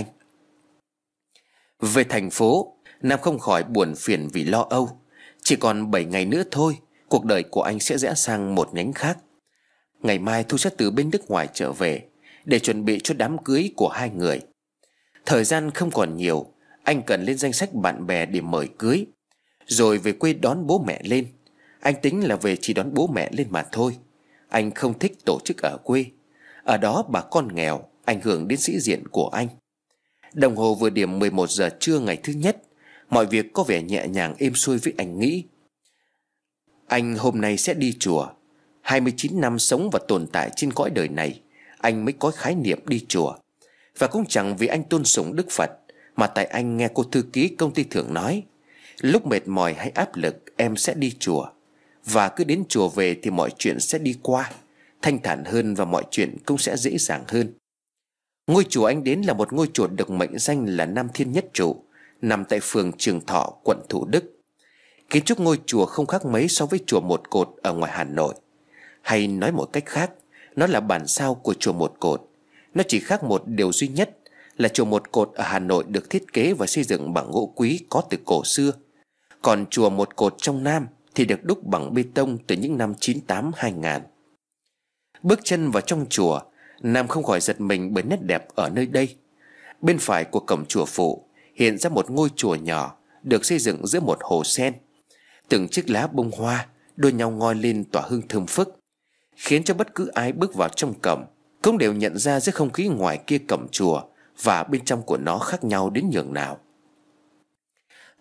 Về thành phố, Nam không khỏi buồn phiền vì lo âu. Chỉ còn bảy ngày nữa thôi, cuộc đời của anh sẽ rẽ sang một nhánh khác. Ngày mai Thu sẽ từ bên nước ngoài trở về để chuẩn bị cho đám cưới của hai người. Thời gian không còn nhiều, anh cần lên danh sách bạn bè để mời cưới, rồi về quê đón bố mẹ lên. Anh tính là về chỉ đón bố mẹ lên mà thôi. Anh không thích tổ chức ở quê. Ở đó bà con nghèo, ảnh hưởng đến sĩ diện của anh. Đồng hồ vừa điểm mười một giờ trưa ngày thứ nhất. Mọi việc có vẻ nhẹ nhàng êm xuôi với anh nghĩ. Anh hôm nay sẽ đi chùa. Hai mươi chín năm sống và tồn tại trên cõi đời này, anh mới có khái niệm đi chùa. Và cũng chẳng vì anh tôn sùng Đức Phật, mà tại anh nghe cô thư ký công ty thường nói, lúc mệt mỏi hay áp lực em sẽ đi chùa. Và cứ đến chùa về thì mọi chuyện sẽ đi qua, thanh thản hơn, và mọi chuyện cũng sẽ dễ dàng hơn. Ngôi chùa anh đến là một ngôi chùa được mệnh danh là Nam Thiên Nhất Trụ, nằm tại phường Trường Thọ, quận Thủ Đức. Kiến trúc ngôi chùa không khác mấy so với chùa Một Cột ở ngoài Hà Nội. Hay nói một cách khác, nó là bản sao của chùa Một Cột. Nó chỉ khác một điều duy nhất là chùa Một Cột ở Hà Nội được thiết kế và xây dựng bằng gỗ quý có từ cổ xưa. Còn chùa Một Cột trong Nam thì được đúc bằng bê tông từ những năm chín tám hai nghìn. Bước chân vào trong chùa, Nam không khỏi giật mình bởi nét đẹp ở nơi đây. Bên phải của cổng chùa phụ hiện ra một ngôi chùa nhỏ được xây dựng giữa một hồ sen. Từng chiếc lá bông hoa đua nhau ngoi lên tỏa hương thơm phức, khiến cho bất cứ ai bước vào trong cổng cũng đều nhận ra giữa không khí ngoài kia cổng chùa và bên trong của nó khác nhau đến nhường nào.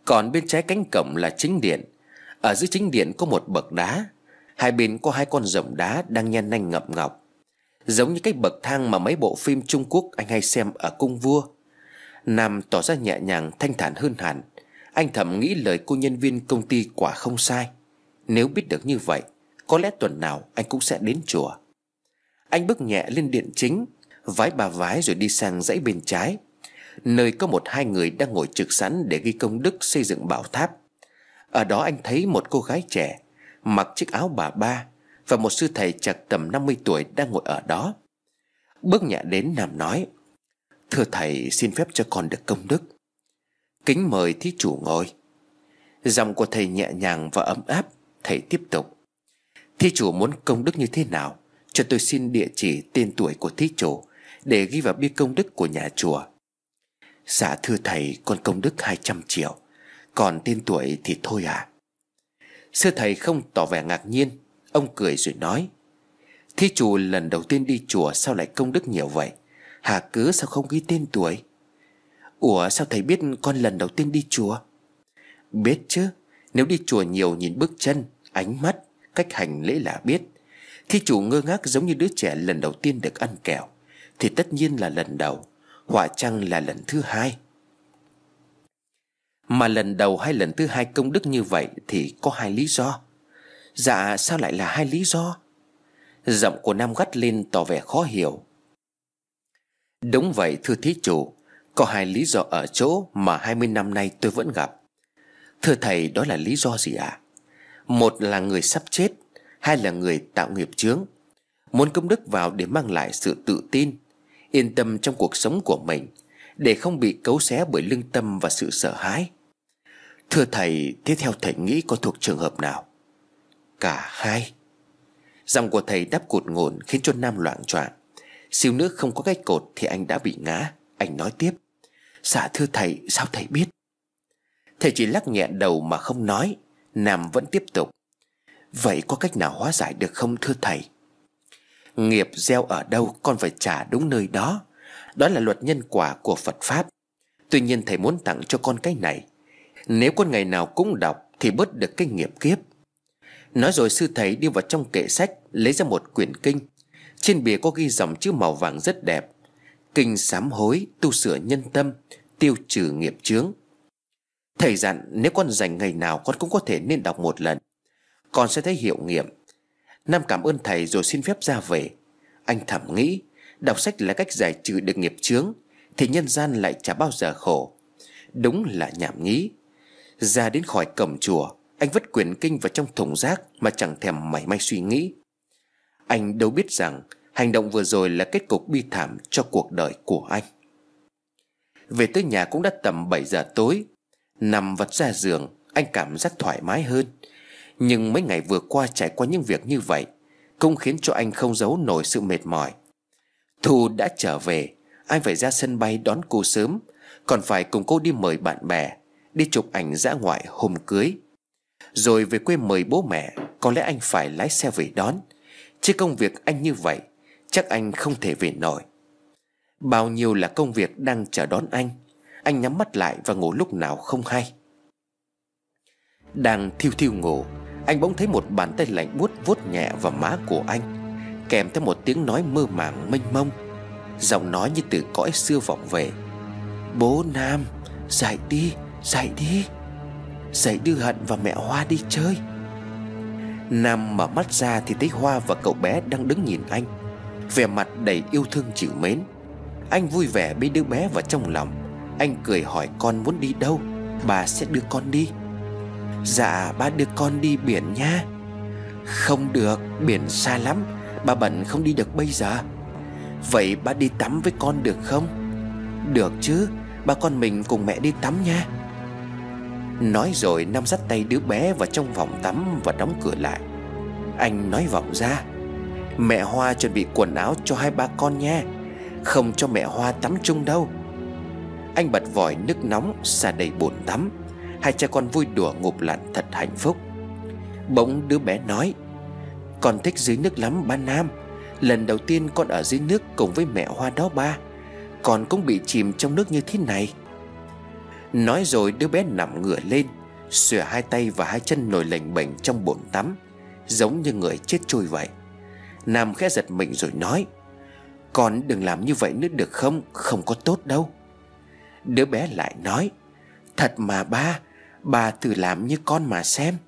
Còn bên trái cánh cổng là chính điện. Ở dưới chính điện có một bậc đá, hai bên có hai con rồng đá đang nhen nanh ngậm ngọc, giống như cái bậc thang mà mấy bộ phim Trung Quốc anh hay xem ở cung vua. Nam tỏ ra nhẹ nhàng thanh thản hơn hẳn. Anh thầm nghĩ lời cô nhân viên công ty quả không sai. Nếu biết được như vậy, có lẽ tuần nào anh cũng sẽ đến chùa. Anh bước nhẹ lên điện chính, vái ba vái rồi đi sang dãy bên trái, nơi có một hai người đang ngồi trực sẵn để ghi công đức xây dựng bảo tháp. Ở đó anh thấy một cô gái trẻ mặc chiếc áo bà ba và một sư thầy chạc tầm năm mươi tuổi đang ngồi ở đó. Bước nhẹ đến, Nam nói: "Thưa thầy, xin phép cho con được công đức." "Kính mời thí chủ ngồi." Giọng của thầy nhẹ nhàng và ấm áp. Thầy tiếp tục: "Thí chủ muốn công đức như thế nào? Cho tôi xin địa chỉ, tên tuổi của thí chủ để ghi vào bia công đức của nhà chùa." "Dạ thưa thầy, con công đức hai trăm triệu. Còn tên tuổi thì thôi à?" Sư thầy không tỏ vẻ ngạc nhiên. Ông cười rồi nói: "Thí chủ lần đầu tiên đi chùa sao lại công đức nhiều vậy? Hà cớ sao không ghi tên tuổi?" "Ủa sao thầy biết con lần đầu tiên đi chùa?" "Biết chứ. Nếu đi chùa nhiều nhìn bước chân, ánh mắt, cách hành lễ là biết. Thí chủ ngơ ngác giống như đứa trẻ lần đầu tiên được ăn kẹo thì tất nhiên là lần đầu, họa chăng là lần thứ hai. Mà lần đầu hay lần thứ hai công đức như vậy thì có hai lý do." "Dạ sao lại là hai lý do?" Giọng của Nam gắt lên tỏ vẻ khó hiểu. "Đúng vậy thưa thí chủ. Có hai lý do ở chỗ mà hai mươi năm nay tôi vẫn gặp." "Thưa thầy, đó là lý do gì ạ?" À? "Một là người sắp chết, hai là người tạo nghiệp chướng, muốn công đức vào để mang lại sự tự tin, yên tâm trong cuộc sống của mình, để không bị cấu xé bởi lương tâm và sự sợ hãi." "Thưa thầy, thế theo thầy nghĩ có thuộc trường hợp nào?" "Cả hai." Giọng của thầy đáp cụt ngủn khiến cho Nam loạng choạng. Xíu nữa không có cái cột thì anh đã bị ngã. Anh nói tiếp: "Dạ thưa thầy, sao thầy biết?" Thầy chỉ lắc nhẹ đầu mà không nói. Nam vẫn tiếp tục: "Vậy có cách nào hóa giải được không thưa thầy?" "Nghiệp gieo ở đâu con phải trả đúng nơi đó. Đó là luật nhân quả của Phật Pháp. Tuy nhiên thầy muốn tặng cho con cái này. Nếu con ngày nào cũng đọc thì bớt được cái nghiệp kiếp." Nói rồi sư thầy đi vào trong kệ sách, lấy ra một quyển kinh. Trên bìa có ghi dòng chữ màu vàng rất đẹp: "Kinh sám hối, tu sửa nhân tâm, tiêu trừ nghiệp chướng." Thầy dặn nếu con dành ngày nào con cũng có thể nên đọc một lần, con sẽ thấy hiệu nghiệm. Nam cảm ơn thầy rồi xin phép ra về. Anh thầm nghĩ, đọc sách là cách giải trừ được nghiệp chướng thì nhân gian lại chả bao giờ khổ. Đúng là nhảm nhí. Ra đến khỏi cổng chùa, anh vứt quyển kinh vào trong thùng rác mà chẳng thèm mảy may suy nghĩ. Anh đâu biết rằng hành động vừa rồi là kết cục bi thảm cho cuộc đời của anh. Về tới nhà cũng đã tầm bảy giờ tối. Nằm vật ra giường, anh cảm giác thoải mái hơn. Nhưng mấy ngày vừa qua trải qua những việc như vậy cũng khiến cho anh không giấu nổi sự mệt mỏi. Thu đã trở về, anh phải ra sân bay đón cô sớm, còn phải cùng cô đi mời bạn bè, đi chụp ảnh dã ngoại hôm cưới. Rồi về quê mời bố mẹ. Có lẽ anh phải lái xe về đón, chứ công việc anh như vậy chắc anh không thể về nổi. Bao nhiêu là công việc đang chờ đón anh. Anh nhắm mắt lại và ngủ lúc nào không hay. Đang thiêu thiêu ngủ, anh bỗng thấy một bàn tay lạnh buốt vuốt nhẹ vào má của anh, kèm theo một tiếng nói mơ màng mênh mông. Giọng nói như từ cõi xưa vọng về: "Bố Nam, dậy đi, dậy đi. Dậy đưa Hận và mẹ Hoa đi chơi." Nam mở mắt ra thì thấy Hoa và cậu bé đang đứng nhìn anh, vẻ mặt đầy yêu thương trìu mến. Anh vui vẻ bế đứa bé vào trong lòng. Anh cười hỏi con muốn đi đâu, bà sẽ đưa con đi. "Dạ ba đưa con đi biển nha." "Không được, biển xa lắm, bà bận không đi được bây giờ." "Vậy ba đi tắm với con được không?" "Được chứ, ba con mình cùng mẹ đi tắm nha." Nói rồi Nam dắt tay đứa bé vào trong phòng tắm và đóng cửa lại. Anh nói vọng ra: "Mẹ Hoa chuẩn bị quần áo cho hai ba con nha, không cho mẹ Hoa tắm chung đâu." Anh bật vòi nước nóng xả đầy bồn tắm. Hai cha con vui đùa ngụp lặn thật hạnh phúc. Bỗng đứa bé nói: "Con thích dưới nước lắm ba Nam. Lần đầu tiên con ở dưới nước cùng với mẹ Hoa đó ba. Con cũng bị chìm trong nước như thế này." Nói rồi đứa bé nằm ngửa lên, xòe hai tay và hai chân nổi lềnh bềnh trong bồn tắm, giống như người chết trôi vậy. Nam khẽ giật mình rồi nói: "Con đừng làm như vậy nữa được không? Không có tốt đâu." Đứa bé lại nói: "Thật mà ba, ba thử làm như con mà xem."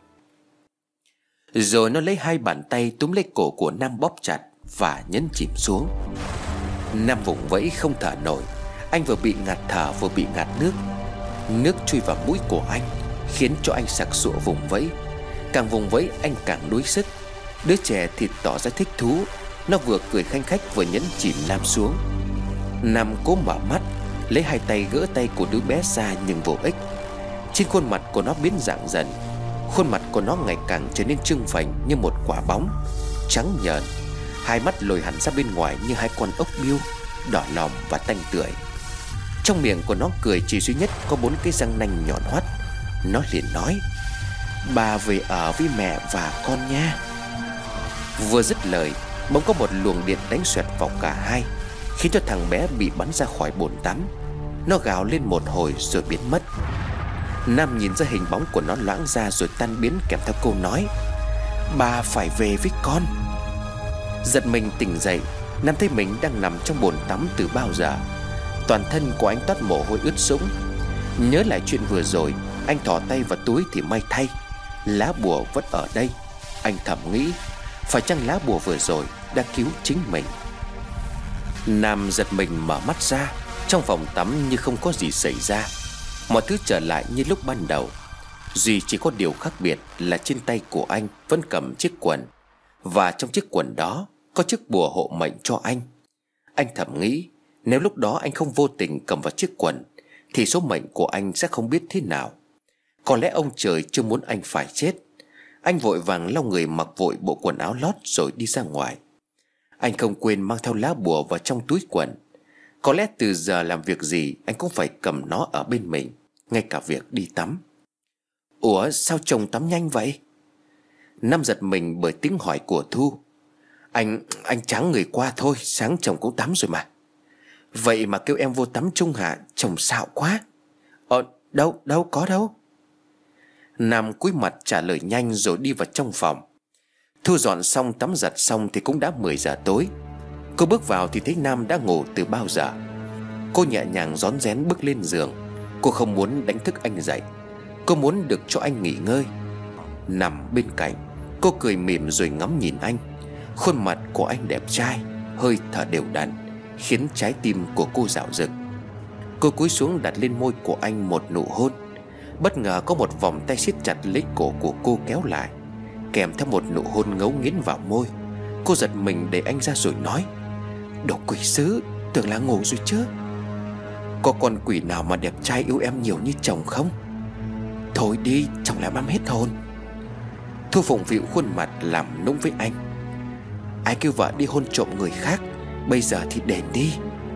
Rồi nó lấy hai bàn tay túm lấy cổ của Nam bóp chặt và nhấn chìm xuống. Nam vùng vẫy không thở nổi. Anh vừa bị ngạt thở vừa bị ngạt nước. Nước chui vào mũi của anh, khiến cho anh sặc sụa vùng vẫy. Càng vùng vẫy anh càng đuối sức. Đứa trẻ thì tỏ ra thích thú. Nó vừa cười khanh khách vừa nhấn chìm Nam xuống. Nam cố mở mắt, lấy hai tay gỡ tay của đứa bé ra nhưng vô ích. Trên khuôn mặt của nó biến dạng dần. Khuôn mặt của nó ngày càng trở nên trưng phình như một quả bóng, trắng nhợn. Hai mắt lồi hẳn ra bên ngoài như hai con ốc biêu, đỏ lòm và tanh tưởi. Trong miệng của nó cười chỉ duy nhất có bốn cái răng nanh nhọn hoắt. Nó liền nói: "Bà về ở với mẹ và con nha." Vừa dứt lời, bỗng có một luồng điện đánh xoẹt vào cả hai, khiến cho thằng bé bị bắn ra khỏi bồn tắm. Nó gào lên một hồi rồi biến mất. Nam nhìn ra hình bóng của nó loãng ra rồi tan biến kèm theo câu nói: "Bà phải về với con." Giật mình tỉnh dậy, Nam thấy mình đang nằm trong bồn tắm từ bao giờ. Toàn thân của anh toát mồ hôi ướt sũng. Nhớ lại chuyện vừa rồi, anh thò tay vào túi thì may thay, lá bùa vẫn ở đây. Anh thầm nghĩ, phải chăng lá bùa vừa rồi đã cứu chính mình. Nam giật mình mở mắt ra. Trong phòng tắm như không có gì xảy ra, mọi thứ trở lại như lúc ban đầu. Duy chỉ có điều khác biệt là trên tay của anh vẫn cầm chiếc quần, và trong chiếc quần đó có chiếc bùa hộ mệnh cho anh. Anh thầm nghĩ, nếu lúc đó anh không vô tình cầm vào chiếc quần thì số mệnh của anh sẽ không biết thế nào. Có lẽ ông trời chưa muốn anh phải chết. Anh vội vàng lau người, mặc vội bộ quần áo lót rồi đi ra ngoài. Anh không quên mang theo lá bùa vào trong túi quần. Có lẽ từ giờ làm việc gì anh cũng phải cầm nó ở bên mình, ngay cả việc đi tắm. "Ủa sao chồng tắm nhanh vậy?" Nam giật mình bởi tiếng hỏi của Thu. Anh, anh tráng người qua thôi, sáng chồng cũng tắm rồi mà." "Vậy mà kêu em vô tắm chung hả? Chồng xạo quá." "Ờ đâu, đâu có đâu." Nam cúi mặt trả lời nhanh rồi đi vào trong phòng. Thu dọn xong tắm giặt xong thì cũng đã mười giờ tối. Cô bước vào thì thấy Nam đã ngủ từ bao giờ. Cô nhẹ nhàng rón rén bước lên giường. Cô không muốn đánh thức anh dậy. Cô muốn được cho anh nghỉ ngơi. Nằm bên cạnh, cô cười mỉm rồi ngắm nhìn anh. Khuôn mặt của anh đẹp trai, hơi thở đều đặn, khiến trái tim của cô dạo dực. Cô cúi xuống đặt lên môi của anh một nụ hôn. Bất ngờ có một vòng tay siết chặt lấy cổ của cô kéo lại, kèm theo một nụ hôn ngấu nghiến vào môi. Cô giật mình đẩy anh ra rồi nói: "Đồ quỷ sứ, tưởng là ngủ rồi chứ. Có con quỷ nào mà đẹp trai yêu em nhiều như chồng không? Thôi đi, chồng làm em hết hồn." Thu phụng phịu khuôn mặt làm nũng với anh: "Ai kêu vợ đi hôn trộm người khác, bây giờ thì đền đi."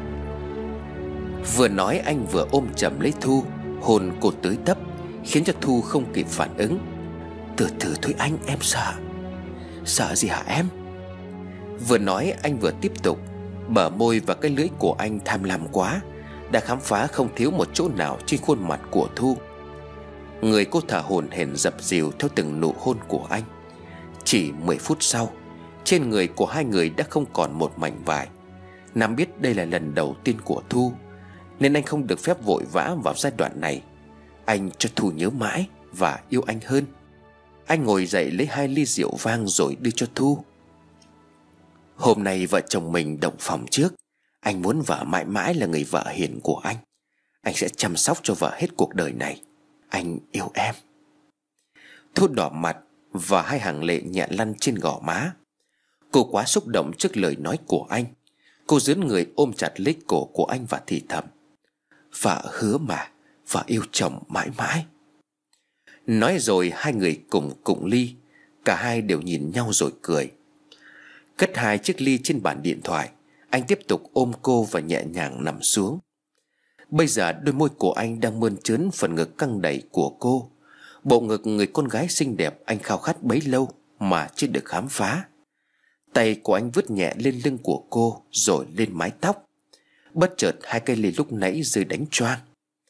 Vừa nói anh vừa ôm chầm lấy Thu, hôn cô tới tấp, khiến cho Thu không kịp phản ứng. "Từ từ thôi anh, em sợ." "Sợ gì hả em?" Vừa nói anh vừa tiếp tục. Bờ môi và cái lưỡi của anh tham lam quá, đã khám phá không thiếu một chỗ nào trên khuôn mặt của Thu. Người cô thở hổn hển dập dìu theo từng nụ hôn của anh. Chỉ mười phút sau, trên người của hai người đã không còn một mảnh vải. Nam biết đây là lần đầu tiên của Thu, nên anh không được phép vội vã vào giai đoạn này. Anh cho Thu nhớ mãi và yêu anh hơn. Anh ngồi dậy lấy hai ly rượu vang rồi đưa cho Thu. "Hôm nay vợ chồng mình động phòng trước. Anh muốn vợ mãi mãi là người vợ hiền của anh. Anh sẽ chăm sóc cho vợ hết cuộc đời này. Anh yêu em." Thu đỏ mặt và hai hàng lệ nhẹ lăn trên gò má. Cô quá xúc động trước lời nói của anh. Cô dướn người ôm chặt lấy cổ của anh và thì thầm: "Vợ hứa mà, vợ yêu chồng mãi mãi." Nói rồi hai người cùng cụng ly. Cả hai đều nhìn nhau rồi cười. Cất hai chiếc ly trên bàn điện thoại, anh tiếp tục ôm cô và nhẹ nhàng nằm xuống. Bây giờ đôi môi của anh đang mơn trớn phần ngực căng đầy của cô. Bộ ngực người con gái xinh đẹp anh khao khát bấy lâu mà chưa được khám phá. Tay của anh vứt nhẹ lên lưng của cô rồi lên mái tóc. Bất chợt hai cây ly lúc nãy rơi đánh choang.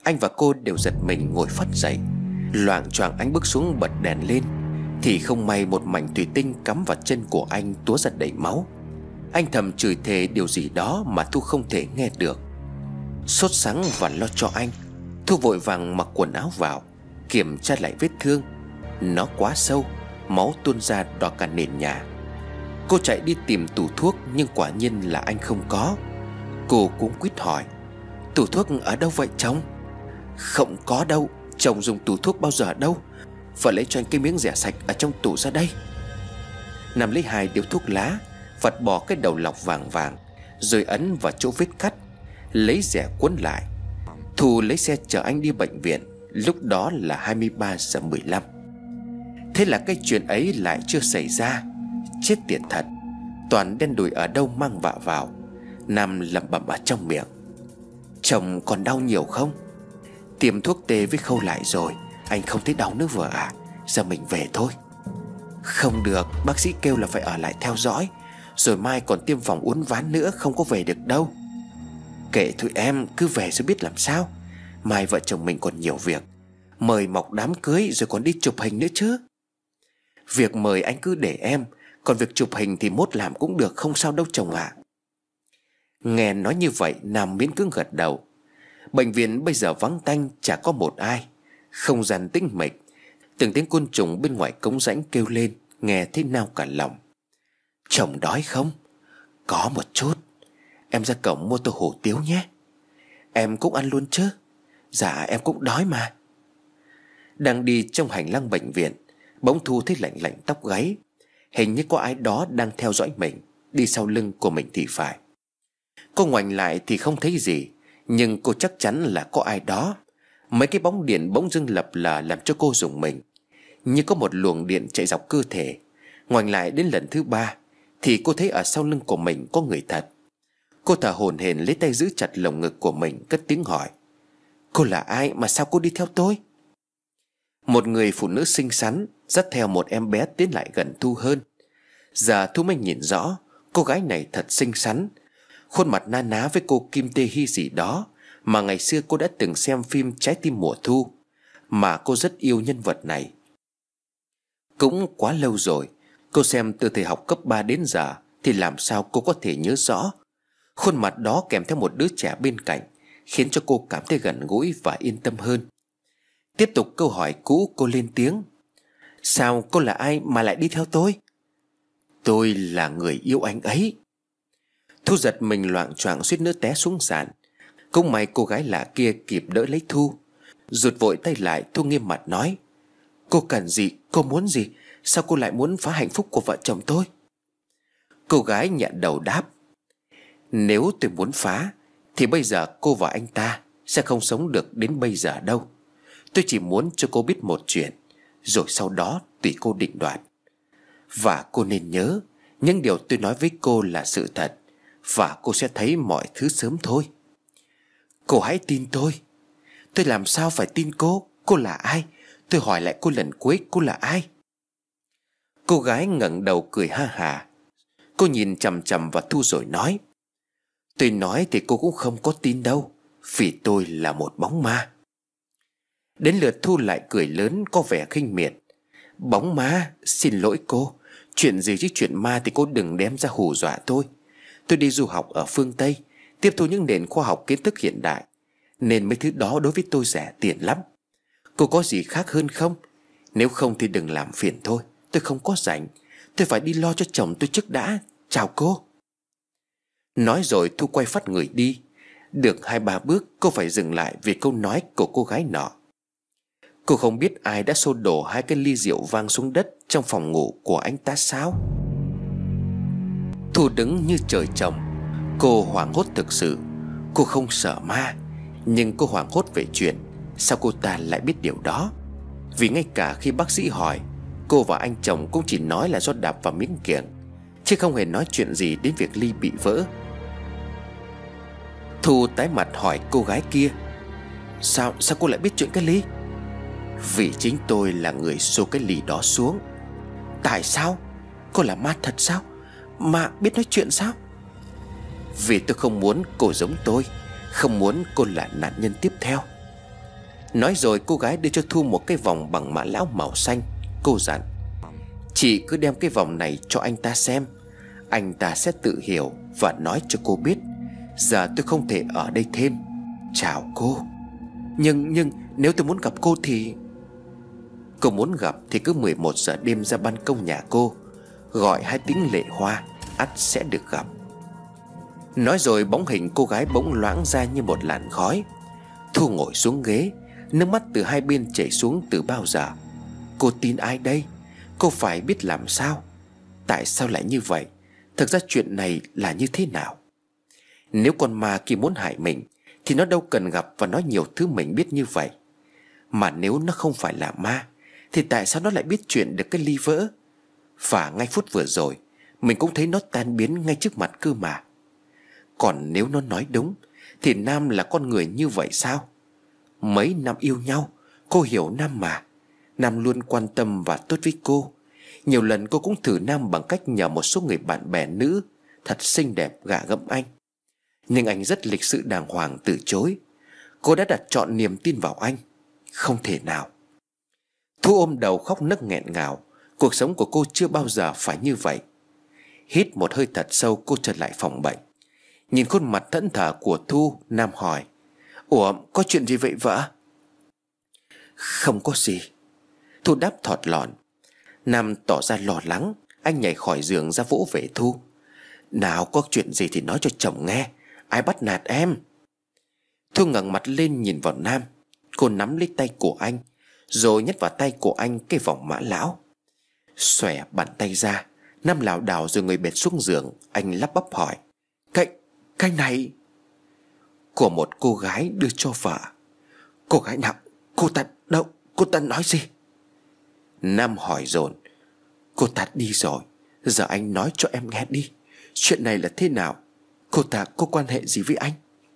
Anh và cô đều giật mình ngồi phắt dậy. Loạng choạng anh bước xuống bật đèn lên, thì không may một mảnh thủy tinh cắm vào chân của anh túa ra đầy máu. Anh thầm chửi thề điều gì đó mà Thu không thể nghe được. Sốt sắng và lo cho anh, Thu vội vàng mặc quần áo vào, kiểm tra lại vết thương. Nó quá sâu, máu tuôn ra đỏ cả nền nhà. Cô chạy đi tìm tủ thuốc, nhưng quả nhiên là anh không có. Cô cũng quýt hỏi: "Tủ thuốc ở đâu vậy chồng?" "Không có đâu, chồng dùng tủ thuốc bao giờ đâu. Vợ lấy cho anh cái miếng rẻ sạch ở trong tủ ra đây." Nam lấy hai điếu thuốc lá, vặt bỏ cái đầu lọc vàng vàng, rồi ấn vào chỗ vết cắt, lấy rẻ cuốn lại. Thu lấy xe chở anh đi bệnh viện. Lúc đó là hai mươi ba giờ mười lăm. Thế là cái chuyện ấy lại chưa xảy ra. Chết tiệt thật, toàn đen đủi ở đâu mang vạ vào. Nam lẩm bẩm ở trong miệng: "Chồng còn đau nhiều không?" "Tiêm thuốc tê với khâu lại rồi, anh không thấy đau nữa vợ à. Giờ mình về thôi." "Không được, bác sĩ kêu là phải ở lại theo dõi, rồi mai còn tiêm phòng uốn ván nữa, không có về được đâu." "Kệ thôi em, cứ về rồi biết làm sao. Mai vợ chồng mình còn nhiều việc, mời mọc đám cưới rồi còn đi chụp hình nữa chứ." "Việc mời anh cứ để em, còn việc chụp hình thì mốt làm cũng được, không sao đâu chồng ạ." Nghe nói như vậy, Nam miễn cưỡng gật đầu. Bệnh viện bây giờ vắng tanh, chả có một ai. Không gian tĩnh mịch. Từng tiếng côn trùng bên ngoài cống rãnh kêu lên, nghe thấy nao cả lòng. "Chồng đói không?" "Có một chút. Em ra cổng mua tô hủ tiếu nhé." "Em cũng ăn luôn chứ?" "Dạ em cũng đói mà." Đang đi trong hành lang bệnh viện, bỗng Thu thấy lạnh lạnh tóc gáy. Hình như có ai đó đang theo dõi mình, đi sau lưng của mình thì phải. Cô ngoảnh lại thì không thấy gì, nhưng cô chắc chắn là có ai đó. Mấy cái bóng điện bỗng dưng lập lờ làm cho cô rùng mình, như có một luồng điện chạy dọc cơ thể. Ngoảnh lại đến lần thứ ba thì cô thấy ở sau lưng của mình có người thật. Cô thở hổn hển lấy tay giữ chặt lồng ngực của mình, cất tiếng hỏi: "Cô là ai mà sao cô đi theo tôi?" Một người phụ nữ xinh xắn dắt theo một em bé tiến lại gần Thu hơn. Giờ Thu mới nhìn rõ, cô gái này thật xinh xắn. Khuôn mặt na ná với cô Kim Tê Hy gì đó mà ngày xưa cô đã từng xem phim Trái tim mùa thu, mà cô rất yêu nhân vật này. Cũng quá lâu rồi, cô xem từ thời học cấp ba đến giờ thì làm sao cô có thể nhớ rõ. Khuôn mặt đó kèm theo một đứa trẻ bên cạnh khiến cho cô cảm thấy gần gũi và yên tâm hơn. Tiếp tục câu hỏi cũ, cô lên tiếng: "Sao cô là ai mà lại đi theo tôi?" "Tôi là người yêu anh ấy." Thu giật mình loạng choạng suýt nữa té xuống sàn. Cũng may cô gái lạ kia kịp đỡ lấy Thu. Rụt vội tay lại, Thu nghiêm mặt nói: "Cô cần gì, cô muốn gì? Sao cô lại muốn phá hạnh phúc của vợ chồng tôi?" Cô gái nhận đầu đáp: "Nếu tôi muốn phá thì bây giờ cô và anh ta sẽ không sống được đến bây giờ đâu. Tôi chỉ muốn cho cô biết một chuyện, rồi sau đó tùy cô định đoạt. Và cô nên nhớ, những điều tôi nói với cô là sự thật, và cô sẽ thấy mọi thứ sớm thôi. Cô hãy tin tôi." "Tôi làm sao phải tin cô? Cô là ai? Tôi hỏi lại cô lần cuối, cô là ai?" Cô gái ngẩng đầu cười ha hả. Cô nhìn chằm chằm vào Thu rồi nói: "Tôi nói thì cô cũng không có tin đâu, vì tôi là một bóng ma." Đến lượt Thu lại cười lớn, có vẻ khinh miệt: "Bóng ma? Xin lỗi cô. Chuyện gì chứ chuyện ma thì cô đừng đem ra hù dọa tôi. Tôi đi du học ở phương Tây, tiếp thu những nền khoa học kiến thức hiện đại, nên mấy thứ đó đối với tôi rẻ tiền lắm. Cô có gì khác hơn không? Nếu không thì đừng làm phiền thôi. Tôi không có rảnh. Tôi phải đi lo cho chồng tôi trước đã. Chào cô." Nói rồi Thu quay phát người đi. Được hai ba bước cô phải dừng lại vì câu nói của cô gái nọ. Cô không biết ai đã xô đổ hai cái ly rượu vang xuống đất trong phòng ngủ của anh ta sao? Thu đứng như trời trồng. Cô hoảng hốt thực sự. Cô không sợ ma, nhưng cô hoảng hốt về chuyện sao cô ta lại biết điều đó. Vì ngay cả khi bác sĩ hỏi, cô và anh chồng cũng chỉ nói là do đạp vào miếng kiểng, chứ không hề nói chuyện gì đến việc ly bị vỡ. Thu tái mặt hỏi cô gái kia: Sao, sao cô lại biết chuyện cái ly?" "Vì chính tôi là người xô cái ly đó xuống." "Tại sao? Cô là ma thật sao? Ma biết nói chuyện sao?" "Vì tôi không muốn cô giống tôi, không muốn cô là nạn nhân tiếp theo." Nói rồi cô gái đưa cho Thu một cái vòng bằng mã lão màu xanh. Cô dặn: "Chị cứ đem cái vòng này cho anh ta xem, anh ta sẽ tự hiểu và nói cho cô biết. Giờ tôi không thể ở đây thêm. Chào cô. Nhưng nhưng nếu tôi muốn gặp cô thì..." Cô muốn gặp thì cứ mười một giờ đêm ra ban công nhà cô, gọi hai tiếng Lệ Hoa, ắt sẽ được gặp. Nói rồi bóng hình cô gái bỗng loãng ra như một làn khói. Thu ngồi xuống ghế, nước mắt từ hai bên chảy xuống từ bao giờ. Cô tin ai đây? Cô phải biết làm sao. Tại sao lại như vậy? Thực ra chuyện này là như thế nào? Nếu con ma kia muốn hại mình thì nó đâu cần gặp và nói nhiều thứ mình biết như vậy. Mà nếu nó không phải là ma thì tại sao nó lại biết chuyện được cái ly vỡ? Và ngay phút vừa rồi mình cũng thấy nó tan biến ngay trước mặt cơ mà. Còn nếu nó nói đúng thì Nam là con người như vậy sao? Mấy năm yêu nhau, cô hiểu Nam mà. Nam luôn quan tâm và tốt với cô. Nhiều lần cô cũng thử Nam bằng cách nhờ một số người bạn bè nữ thật xinh đẹp gạ gẫm anh. Nhưng anh rất lịch sự đàng hoàng từ chối. Cô đã đặt trọn niềm tin vào anh. Không thể nào. Thu ôm đầu khóc nấc nghẹn ngào. Cuộc sống của cô chưa bao giờ phải như vậy. Hít một hơi thật sâu, cô trở lại phòng bệnh. Nhìn khuôn mặt thẫn thờ của Thu, Nam hỏi: "Ủa, có chuyện gì vậy vợ?" "Không có gì," Thu đáp thọt lọn. Nam tỏ ra lo lắng. Anh nhảy khỏi giường ra vỗ về Thu: "Nào, có chuyện gì thì nói cho chồng nghe. Ai bắt nạt em?" Thu ngẩng mặt lên nhìn vào Nam. Cô nắm lấy tay của anh, rồi nhét vào tay của anh cái vòng mã lão. Xòe bàn tay ra, Nam lảo đảo rồi người bệt xuống giường. Anh lắp bắp hỏi: Cái, cái này của một cô gái đưa cho vợ. Cô gái nào? Cô ta đâu? Cô ta nói gì? Nam hỏi dồn: Cô ta đi rồi. Giờ anh nói cho em nghe đi. Chuyện này là thế nào? Cô ta có quan hệ gì với anh?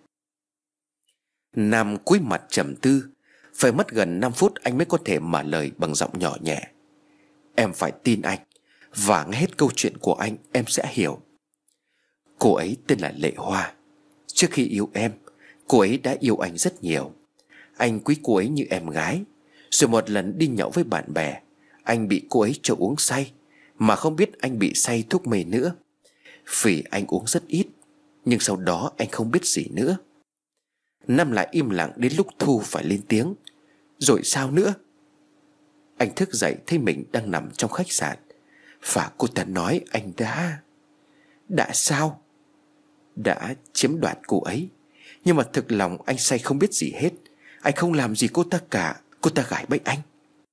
Nam cúi mặt trầm tư. Phải mất gần năm phút anh mới có thể mở lời bằng giọng nhỏ nhẹ: Em phải tin anh, và nghe hết câu chuyện của anh em sẽ hiểu. Cô ấy tên là Lệ Hoa. Trước khi yêu em, cô ấy đã yêu anh rất nhiều. Anh quý cô ấy như em gái. Rồi một lần đi nhậu với bạn bè, anh bị cô ấy cho uống say, mà không biết anh bị say thuốc mê nữa. Vì anh uống rất ít, nhưng sau đó anh không biết gì nữa. Nam lại im lặng đến lúc Thu phải lên tiếng: Rồi sao nữa? Anh thức dậy thấy mình đang nằm trong khách sạn, và cô ta nói anh đã... Đã sao? Đã chiếm đoạt cô ấy. Nhưng mà thực lòng anh say không biết gì hết. Anh không làm gì cô ta cả. Cô ta gài bẫy anh.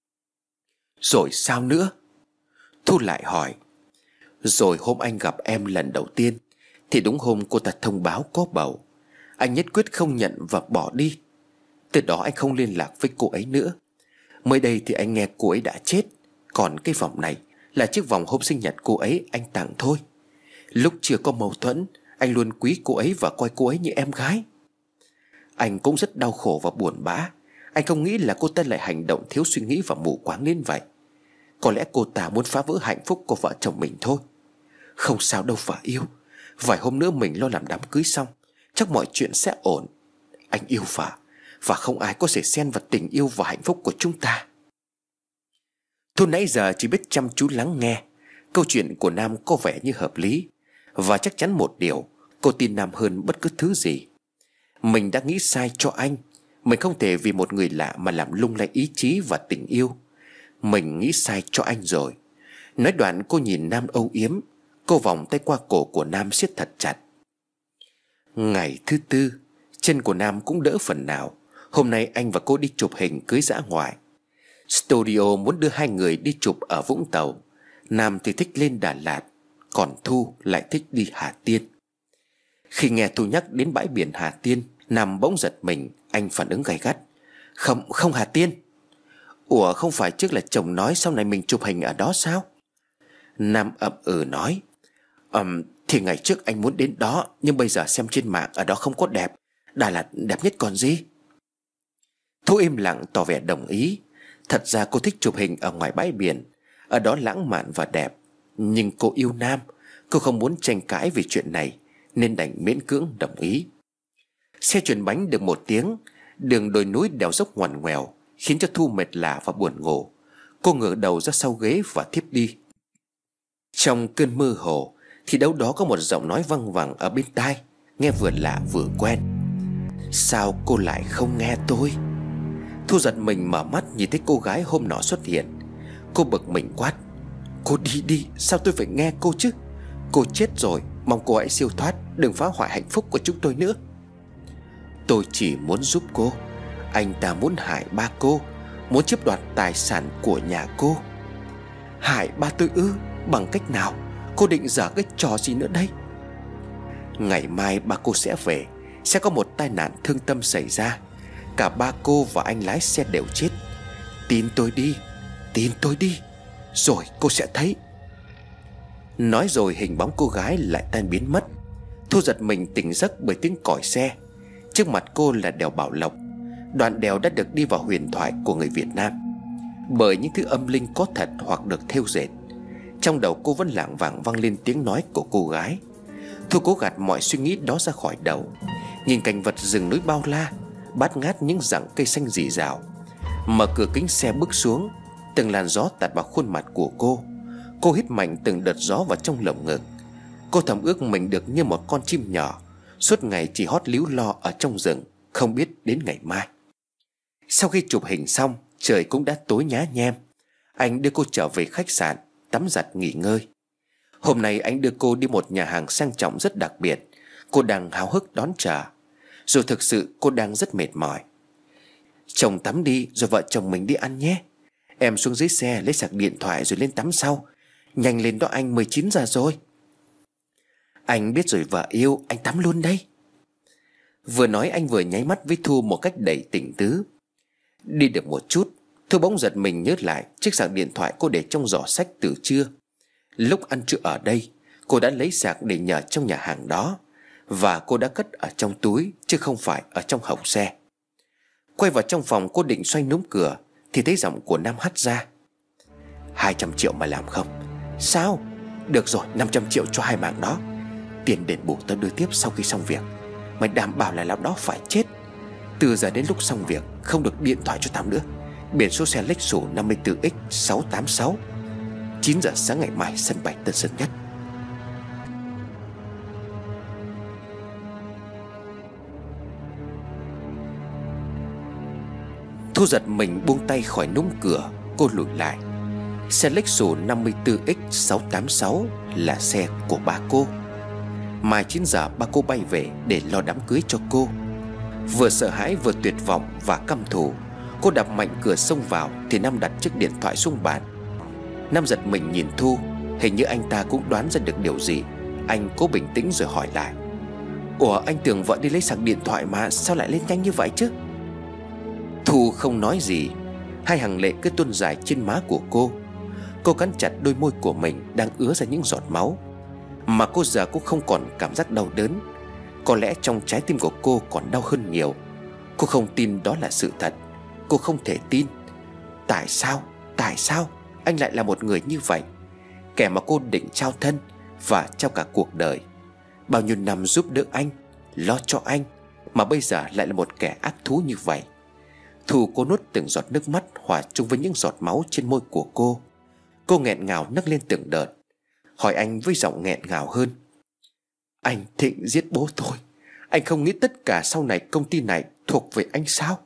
Rồi sao nữa? Thu lại hỏi: Rồi hôm anh gặp em lần đầu tiên, thì đúng hôm cô ta thông báo có bầu. Anh nhất quyết không nhận và bỏ đi. Từ đó anh không liên lạc với cô ấy nữa. Mới đây thì anh nghe cô ấy đã chết. Còn cái vòng này là chiếc vòng hôm sinh nhật cô ấy anh tặng thôi. Lúc chưa có mâu thuẫn, anh luôn quý cô ấy và coi cô ấy như em gái. Anh cũng rất đau khổ và buồn bã. Anh không nghĩ là cô ta lại hành động thiếu suy nghĩ và mù quáng đến vậy. Có lẽ cô ta muốn phá vỡ hạnh phúc của vợ chồng mình thôi. Không sao đâu vợ yêu. Vài hôm nữa mình lo làm đám cưới xong, chắc mọi chuyện sẽ ổn. Anh yêu vợ, và không ai có thể xen vào tình yêu và hạnh phúc của chúng ta. Thu nãy giờ chỉ biết chăm chú lắng nghe. Câu chuyện của Nam có vẻ như hợp lý, và chắc chắn một điều, cô tin Nam hơn bất cứ thứ gì. Mình đã nghĩ sai cho anh. Mình không thể vì một người lạ mà làm lung lay ý chí và tình yêu. Mình nghĩ sai cho anh rồi. Nói đoạn cô nhìn Nam âu yếm. Cô vòng tay qua cổ của Nam siết thật chặt. Ngày thứ tư, chân của Nam cũng đỡ phần nào. Hôm nay anh và cô đi chụp hình cưới dã ngoại. Studio muốn đưa hai người đi chụp ở Vũng Tàu. Nam thì thích lên Đà Lạt, còn Thu lại thích đi Hà Tiên. Khi nghe Thu nhắc đến bãi biển Hà Tiên, Nam bỗng giật mình. Anh phản ứng gay gắt: Không, không Hà Tiên. Ủa, không phải trước là chồng nói sau này mình chụp hình ở đó sao? Nam ậm ừ nói: Ừm, thì ngày trước anh muốn đến đó, nhưng bây giờ xem trên mạng ở đó không có đẹp. Đà Lạt đẹp nhất còn gì. Thu im lặng tỏ vẻ đồng ý. Thật ra cô thích chụp hình ở ngoài bãi biển. Ở đó lãng mạn và đẹp. Nhưng cô yêu Nam. Cô không muốn tranh cãi về chuyện này, nên đành miễn cưỡng đồng ý. Xe chuyển bánh được một tiếng, Đường đồi núi đèo dốc ngoằn ngoèo khiến cho Thu mệt lả và buồn ngủ. Cô ngửa đầu ra sau ghế và thiếp đi. Trong cơn mơ hồ thì đâu đó có một giọng nói văng vẳng ở bên tai, nghe vừa lạ vừa quen. Sao cô lại không nghe tôi? Thu giật mình mở mắt nhìn thấy cô gái hôm nọ xuất hiện. Cô bực mình quát: Cô đi đi, sao tôi phải nghe cô chứ? Cô chết rồi, mong cô hãy siêu thoát, đừng phá hoại hạnh phúc của chúng tôi nữa. Tôi chỉ muốn giúp cô. Anh ta muốn hại ba cô, muốn chiếm đoạt tài sản của nhà cô. Hại ba tôi ư? Bằng cách nào? Cô định giở cái trò gì nữa đây? Ngày mai ba cô sẽ về. Sẽ có một tai nạn thương tâm xảy ra. Cả ba cô và anh lái xe đều chết. Tin tôi đi, tin tôi đi, rồi cô sẽ thấy. Nói rồi hình bóng cô gái lại tan biến mất. Thu giật mình tỉnh giấc bởi tiếng còi xe. Trước mặt cô là đèo Bảo Lộc. Đoạn đèo đã được đi vào huyền thoại của người Việt Nam bởi những thứ âm linh có thật hoặc được thêu dệt. Trong đầu cô vẫn lảng vảng vang lên tiếng nói của cô gái. Thu cố gạt mọi suy nghĩ đó ra khỏi đầu. Nhìn cảnh vật rừng núi bao la, bát ngát những rặng cây xanh rì rào. Mở cửa kính xe bước xuống. Từng làn gió tạt vào khuôn mặt của cô. Cô hít mạnh từng đợt gió vào trong lồng ngực. Cô thầm ước mình được như một con chim nhỏ, suốt ngày chỉ hót líu lo ở trong rừng, không biết đến ngày mai. Sau khi chụp hình xong, trời cũng đã tối nhá nhem. Anh đưa cô trở về khách sạn, tắm giặt nghỉ ngơi. Hôm nay anh đưa cô đi một nhà hàng sang trọng rất đặc biệt. Cô đang háo hức đón chờ. Dù thực sự cô đang rất mệt mỏi. Chồng tắm đi rồi vợ chồng mình đi ăn nhé. Em xuống dưới xe lấy sạc điện thoại rồi lên tắm sau. Nhanh lên đó anh, mười chín giờ rồi. Anh biết rồi vợ yêu, anh tắm luôn đây. Vừa nói anh vừa nháy mắt với Thu một cách đầy tình tứ. Đi được một chút, Thu bỗng giật mình nhớ lại chiếc sạc điện thoại cô để trong giỏ xách từ trưa. Lúc ăn trưa ở đây, cô đã lấy sạc để nhờ trong nhà hàng đó. Và cô đã cất ở trong túi chứ không phải ở trong hộc xe. Quay vào trong phòng, cô định xoay núm cửa thì thấy giọng của Nam hắt ra: Hai trăm triệu mà làm không? Sao? Được rồi, năm trăm triệu cho hai mạng đó. Tiền đền bù tao đưa tiếp sau khi xong việc. Mày đảm bảo là lão đó phải chết. Từ giờ đến lúc xong việc không được điện thoại cho tao nữa. Biển số xe Lexus năm mươi tư x sáu tám sáu. Chín giờ sáng ngày mai, sân bay Tân Sơn Nhất. Thu giật mình buông tay khỏi núm cửa. Cô lùi lại. Xe Lexus năm mươi tư x sáu tám sáu là xe của ba cô. Mai chín giờ ba cô bay về để lo đám cưới cho cô. Vừa sợ hãi vừa tuyệt vọng và căm thù, cô đập mạnh cửa xông vào thì Nam đặt chiếc điện thoại xuống bàn. Nam giật mình nhìn Thu. Hình như anh ta cũng đoán ra được điều gì. Anh cố bình tĩnh rồi hỏi lại: Ủa, anh tưởng vợ đi lấy sạc điện thoại mà, sao lại lên nhanh như vậy chứ? Thu không nói gì. Hai hàng lệ cứ tuôn dài trên má của cô. Cô cắn chặt đôi môi của mình đang ứa ra những giọt máu. Mà cô giờ cũng không còn cảm giác đau đớn. Có lẽ trong trái tim của cô còn đau hơn nhiều. Cô không tin đó là sự thật. Cô không thể tin. Tại sao, tại sao anh lại là một người như vậy? Kẻ mà cô định trao thân và trao cả cuộc đời. Bao nhiêu năm giúp đỡ anh, lo cho anh, mà bây giờ lại là một kẻ ác thú như vậy. Thu cô nuốt từng giọt nước mắt hòa chung với những giọt máu trên môi của cô. Cô nghẹn ngào nấc lên từng đợt, hỏi anh với giọng nghẹn ngào hơn: Anh Thịnh giết bố tôi. Anh không nghĩ tất cả sau này công ty này thuộc về anh sao?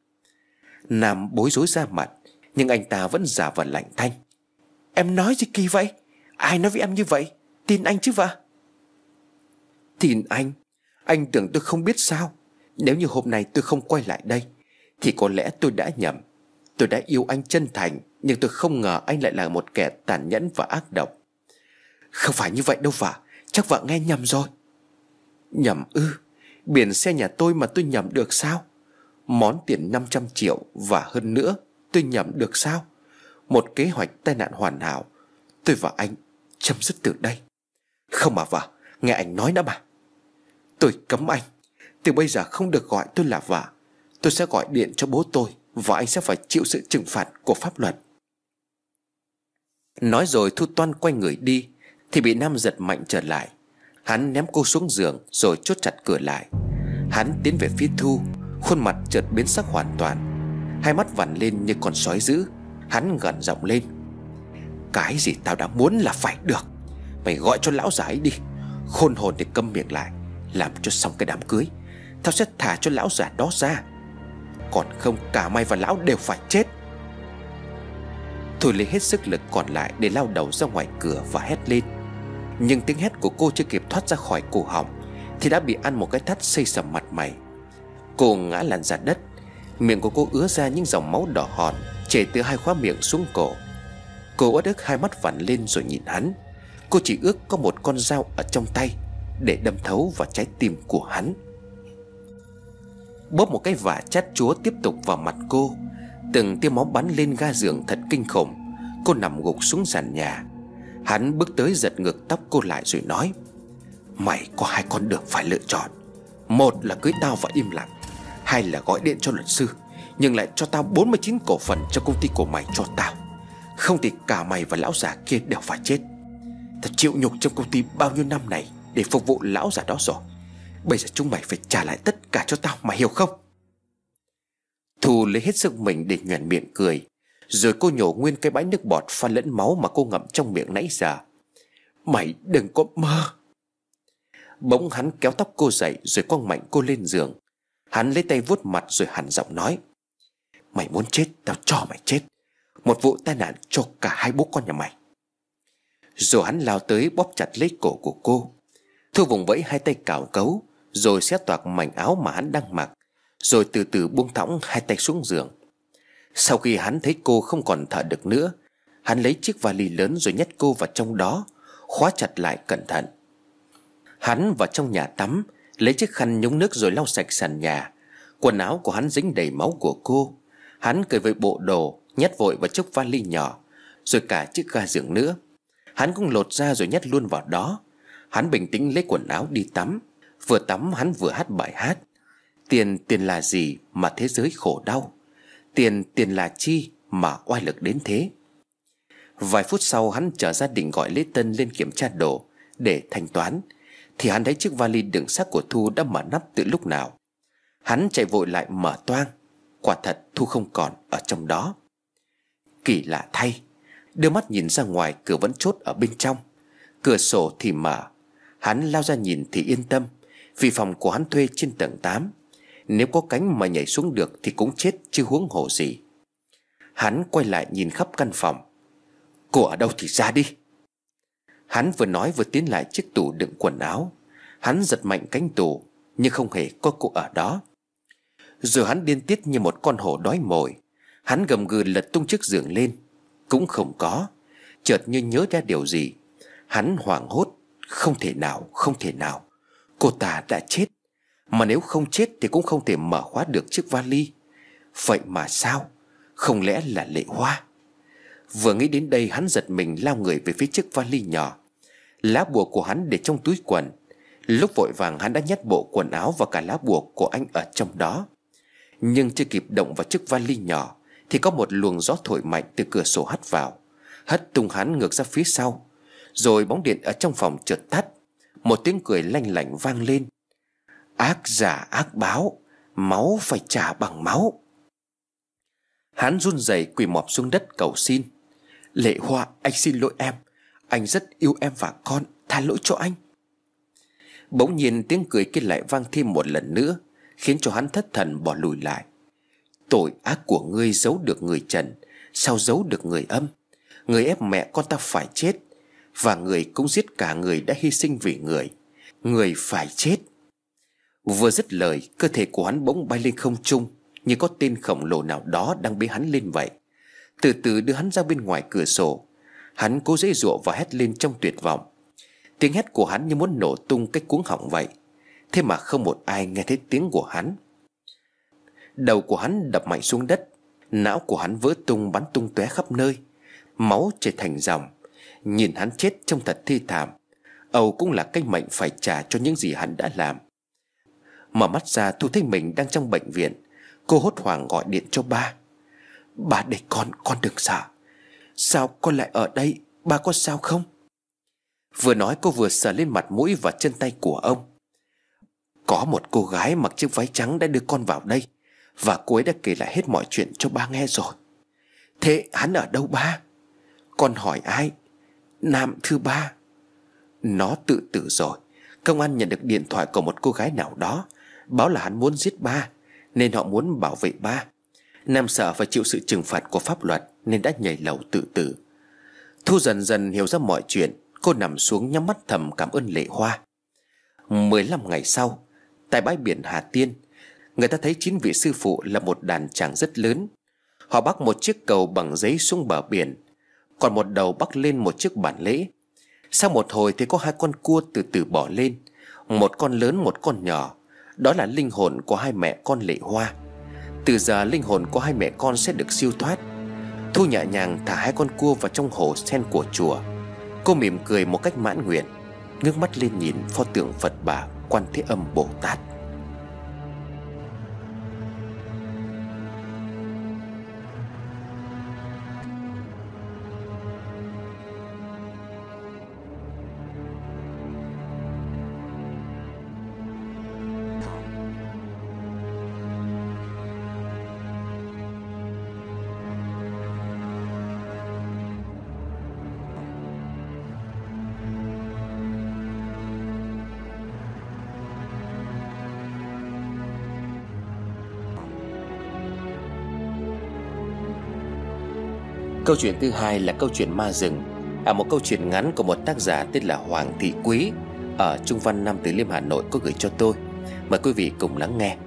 Nam bối rối ra mặt, nhưng anh ta vẫn giả vờ lạnh thanh: Em nói gì kỳ vậy? Ai nói với em như vậy? Tin anh chứ vợ? Tin anh? Anh tưởng tôi không biết sao? Nếu như hôm nay tôi không quay lại đây thì có lẽ tôi đã nhầm. Tôi đã yêu anh chân thành, nhưng tôi không ngờ anh lại là một kẻ tàn nhẫn và ác độc. Không phải như vậy đâu vợ. Chắc vợ nghe nhầm rồi. Nhầm ư? Biển xe nhà tôi mà tôi nhầm được sao? Món tiền năm trăm triệu và hơn nữa tôi nhầm được sao? Một kế hoạch tai nạn hoàn hảo. Tôi và anh chấm dứt từ đây. Không mà vợ, nghe anh nói đã mà. Tôi cấm anh. Từ bây giờ không được gọi tôi là vợ. Tôi sẽ gọi điện cho bố tôi, và anh sẽ phải chịu sự trừng phạt của pháp luật. Nói rồi Thu toan quay người đi thì bị Nam giật mạnh trở lại. Hắn ném cô xuống giường rồi chốt chặt cửa lại. Hắn tiến về phía Thu, Khuôn mặt chợt biến sắc hoàn toàn, hai mắt vằn lên như con sói dữ. Hắn gằn giọng lên: "Cái gì tao đã muốn là phải được. Mày gọi cho lão già ấy đi. Khôn hồn thì câm miệng lại, làm cho xong cái đám cưới. Tao sẽ thả cho lão già đó ra. Còn không cả mày và lão đều phải chết." Thôi lấy hết sức lực còn lại để lao đầu ra ngoài cửa và hét lên. Nhưng tiếng hét của cô chưa kịp thoát ra khỏi cổ họng thì đã bị ăn một cái tát xây sầm mặt mày. Cô ngã lăn ra đất. Miệng của cô ứa ra những dòng máu đỏ hòn chảy từ hai khóe miệng xuống cổ. Cô uất ức hai mắt vằn lên rồi nhìn hắn. Cô chỉ ước có một con dao ở trong tay để đâm thấu vào trái tim của hắn. Bóp một cái vả chát chúa tiếp tục vào mặt cô. Từng tia máu bắn lên ga giường thật kinh khủng. Cô nằm gục xuống sàn nhà. Hắn bước tới giật ngược tóc cô lại rồi nói: "Mày có hai con đường phải lựa chọn. Một là cưới tao và im lặng, hai là gọi điện cho luật sư nhưng lại cho tao bốn mươi chín cổ phần cho công ty của mày cho tao. Không thì cả mày và lão già kia đều phải chết. Tao chịu nhục trong công ty bao nhiêu năm này để phục vụ lão già đó rồi. Bây giờ chúng mày phải trả lại tất cả cho tao, mày hiểu không?" Thu lấy hết sức mình để nhoẻn miệng cười. Rồi cô nhổ nguyên cái bãi nước bọt pha lẫn máu mà cô ngậm trong miệng nãy giờ. "Mày đừng có mơ." Bỗng hắn kéo tóc cô dậy rồi quăng mạnh cô lên giường. Hắn lấy tay vuốt mặt rồi hằn giọng nói: "Mày muốn chết tao cho mày chết. Một vụ tai nạn cho cả hai bố con nhà mày." Rồi hắn lao tới bóp chặt lấy cổ của cô. Thu vùng vẫy hai tay cào cấu rồi xé toạc mảnh áo mà hắn đang mặc, rồi từ từ buông thõng hai tay xuống giường. Sau khi hắn thấy cô không còn thở được nữa, hắn lấy chiếc vali lớn rồi nhét cô vào trong đó, khóa chặt lại cẩn thận. Hắn vào trong nhà tắm, lấy chiếc khăn nhúng nước rồi lau sạch sàn nhà. Quần áo của hắn dính đầy máu của cô. Hắn cởi với bộ đồ, nhét vội vào chiếc vali nhỏ, rồi cả chiếc ga giường nữa. Hắn cũng lột ra rồi nhét luôn vào đó. Hắn bình tĩnh lấy quần áo đi tắm. Vừa tắm hắn vừa hát bài hát: "Tiền tiền là gì mà thế giới khổ đau, Tiền tiền là chi mà oai lực đến thế." Vài phút sau hắn chở gia đình gọi lễ tân lên kiểm tra đồ để thanh toán thì hắn thấy chiếc vali đựng xác của Thu đã mở nắp từ lúc nào. Hắn chạy vội lại mở toang. Quả thật Thu không còn ở trong đó. Kỳ lạ thay, đưa mắt nhìn ra ngoài, cửa vẫn chốt ở bên trong. Cửa sổ thì mở. Hắn lao ra nhìn thì yên tâm, vì phòng của hắn thuê trên tầng tám. Nếu có cánh mà nhảy xuống được thì cũng chết chứ huống hồ gì. Hắn quay lại nhìn khắp căn phòng. "Cô ở đâu thì ra đi." Hắn vừa nói vừa tiến lại chiếc tủ đựng quần áo. Hắn giật mạnh cánh tủ nhưng không hề có cô ở đó. Rồi hắn điên tiết như một con hổ đói mồi. Hắn gầm gừ lật tung chiếc giường lên, cũng không có. Chợt như nhớ ra điều gì, hắn hoảng hốt. Không thể nào, không thể nào, cô ta đã chết. Mà nếu không chết thì cũng không thể mở khóa được chiếc vali. Vậy mà sao? Không lẽ là Lệ Hoa? Vừa nghĩ đến đây hắn giật mình lao người về phía chiếc vali nhỏ. Lá bùa của hắn để trong túi quần. Lúc vội vàng hắn đã nhét bộ quần áo và cả lá bùa của anh ở trong đó. Nhưng chưa kịp động vào chiếc vali nhỏ thì có một luồng gió thổi mạnh từ cửa sổ hắt vào, hất tung hắn ngược ra phía sau. Rồi bóng điện ở trong phòng chợt tắt. Một tiếng cười lanh lảnh vang lên: "Ác giả ác báo, máu phải trả bằng máu." Hắn run rẩy quỳ mọp xuống đất cầu xin: "Lệ Hoa, anh xin lỗi em. Anh rất yêu em và con, tha lỗi cho anh." Bỗng nhiên tiếng cười kia lại vang thêm một lần nữa, khiến cho hắn thất thần bỏ lùi lại. "Tội ác của ngươi giấu được người trần, sao giấu được người âm? Người ép mẹ con ta phải chết, và người cũng giết cả người đã hy sinh vì người. Người phải chết." Vừa dứt lời, cơ thể của hắn bỗng bay lên không trung, như có tên khổng lồ nào đó đang bế hắn lên vậy. Từ từ đưa hắn ra bên ngoài cửa sổ. Hắn cố giãy giụa và hét lên trong tuyệt vọng. Tiếng hét của hắn như muốn nổ tung cái cuống họng vậy. Thế mà không một ai nghe thấy tiếng của hắn. Đầu của hắn đập mạnh xuống đất. Não của hắn vỡ tung bắn tung tóe khắp nơi. Máu chảy thành dòng. Nhìn hắn chết trông thật thê thảm. Âu cũng là cái mệnh phải trả cho những gì hắn đã làm. Mở mắt ra Thu thấy mình đang trong bệnh viện. Cô hốt hoảng gọi điện cho ba. "Ba để con, con đừng sợ. Sao con lại ở đây, ba có sao không?" Vừa nói cô vừa sờ lên mặt mũi và chân tay của ông. "Có một cô gái mặc chiếc váy trắng đã đưa con vào đây. Và cô ấy đã kể lại hết mọi chuyện cho ba nghe rồi. Thế hắn ở đâu ba? Con hỏi ai? Nam thưa ba. Nó tự tử rồi. Công an nhận được điện thoại của một cô gái nào đó, báo là hắn muốn giết ba, nên họ muốn bảo vệ ba. Nam sợ phải chịu sự trừng phạt của pháp luật nên đã nhảy lầu tự tử. Thu dần dần hiểu ra mọi chuyện. Cô nằm xuống nhắm mắt thầm cảm ơn Lệ Hoa. Mười lăm ngày sau, tại bãi biển Hà Tiên, người ta thấy chín vị sư phụ là một đàn tràng rất lớn. Họ bắc một chiếc cầu bằng giấy xuống bờ biển, còn một đầu bắc lên một chiếc bàn lễ. Sau một hồi thì có hai con cua từ từ bỏ lên, một con lớn một con nhỏ. Đó là linh hồn của hai mẹ con Lệ Hoa. Từ giờ linh hồn của hai mẹ con sẽ được siêu thoát. Thu nhẹ nhàng thả hai con cua vào trong hồ sen của chùa. Cô mỉm cười một cách mãn nguyện, ngước mắt lên nhìn pho tượng Phật Bà Quan Thế Âm Bồ Tát. Câu chuyện thứ hai là câu chuyện ma rừng, à một câu chuyện ngắn của một tác giả tên là Hoàng Thị Quý ở Trung Văn, Nam Từ Liêm, Hà Nội có gửi cho tôi. Mời quý vị cùng lắng nghe.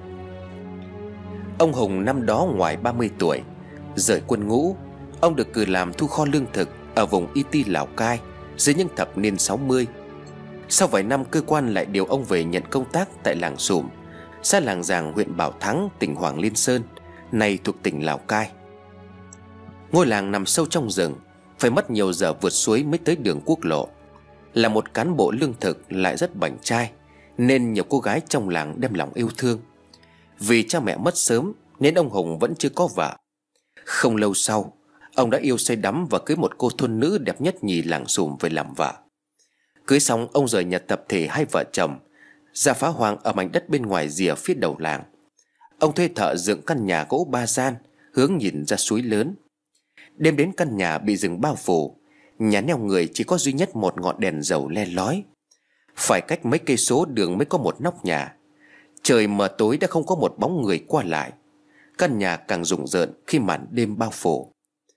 Ông Hùng năm đó ngoài ba mươi tuổi. Rời quân ngũ, ông được cử làm thu kho lương thực ở vùng Y Ti, Lào Cai dưới những thập niên sáu mươi. Sau vài năm, cơ quan lại điều ông về nhận công tác tại làng Sùm, xã Làng Giàng, huyện Bảo Thắng, tỉnh Hoàng Liên Sơn, nay thuộc tỉnh Lào Cai. Ngôi làng nằm sâu trong rừng, phải mất nhiều giờ vượt suối mới tới đường quốc lộ. Là một cán bộ lương thực lại rất bảnh trai, nên nhiều cô gái trong làng đem lòng yêu thương. Vì cha mẹ mất sớm nên ông Hùng vẫn chưa có vợ. Không lâu sau, ông đã yêu say đắm và cưới một cô thôn nữ đẹp nhất nhì làng Sùm về làm vợ. Cưới xong, ông rời nhà tập thể hai vợ chồng ra phá hoang ở mảnh đất bên ngoài rìa phía đầu làng. Ông thuê thợ dựng căn nhà gỗ ba gian hướng nhìn ra suối lớn. Đêm đến, căn nhà bị rừng bao phủ. Nhà neo người chỉ có duy nhất một ngọn đèn dầu le lói. Phải cách mấy cây số đường mới có một nóc nhà. Trời mờ tối đã không có một bóng người qua lại. Căn nhà càng rùng rợn khi màn đêm bao phủ.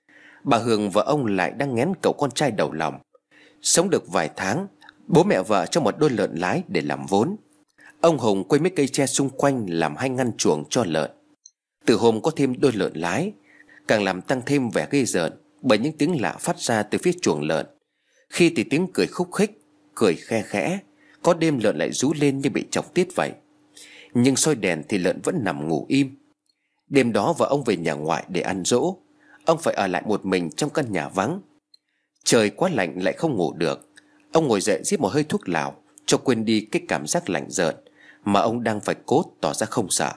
Bà Hường và ông lại đang nghén cậu con trai đầu lòng. Sống được vài tháng, bố mẹ vợ cho một đôi lợn lái để làm vốn. Ông Hùng quây mấy cây tre xung quanh làm hai ngăn chuồng cho lợn. Từ hôm có thêm đôi lợn lái, càng làm tăng thêm vẻ ghê rợn bởi những tiếng lạ phát ra từ phía chuồng lợn. Khi thì tiếng cười khúc khích, cười khe khẽ. Có đêm lợn lại rú lên như bị chọc tiết vậy. Nhưng soi đèn thì lợn vẫn nằm ngủ im. Đêm đó vợ ông về nhà ngoại để ăn dỗ. Ông phải ở lại một mình trong căn nhà vắng. Trời quá lạnh lại không ngủ được. Ông ngồi dậy rít một hơi thuốc lào cho quên đi cái cảm giác lạnh rợn mà ông đang phải cố tỏ ra không sợ.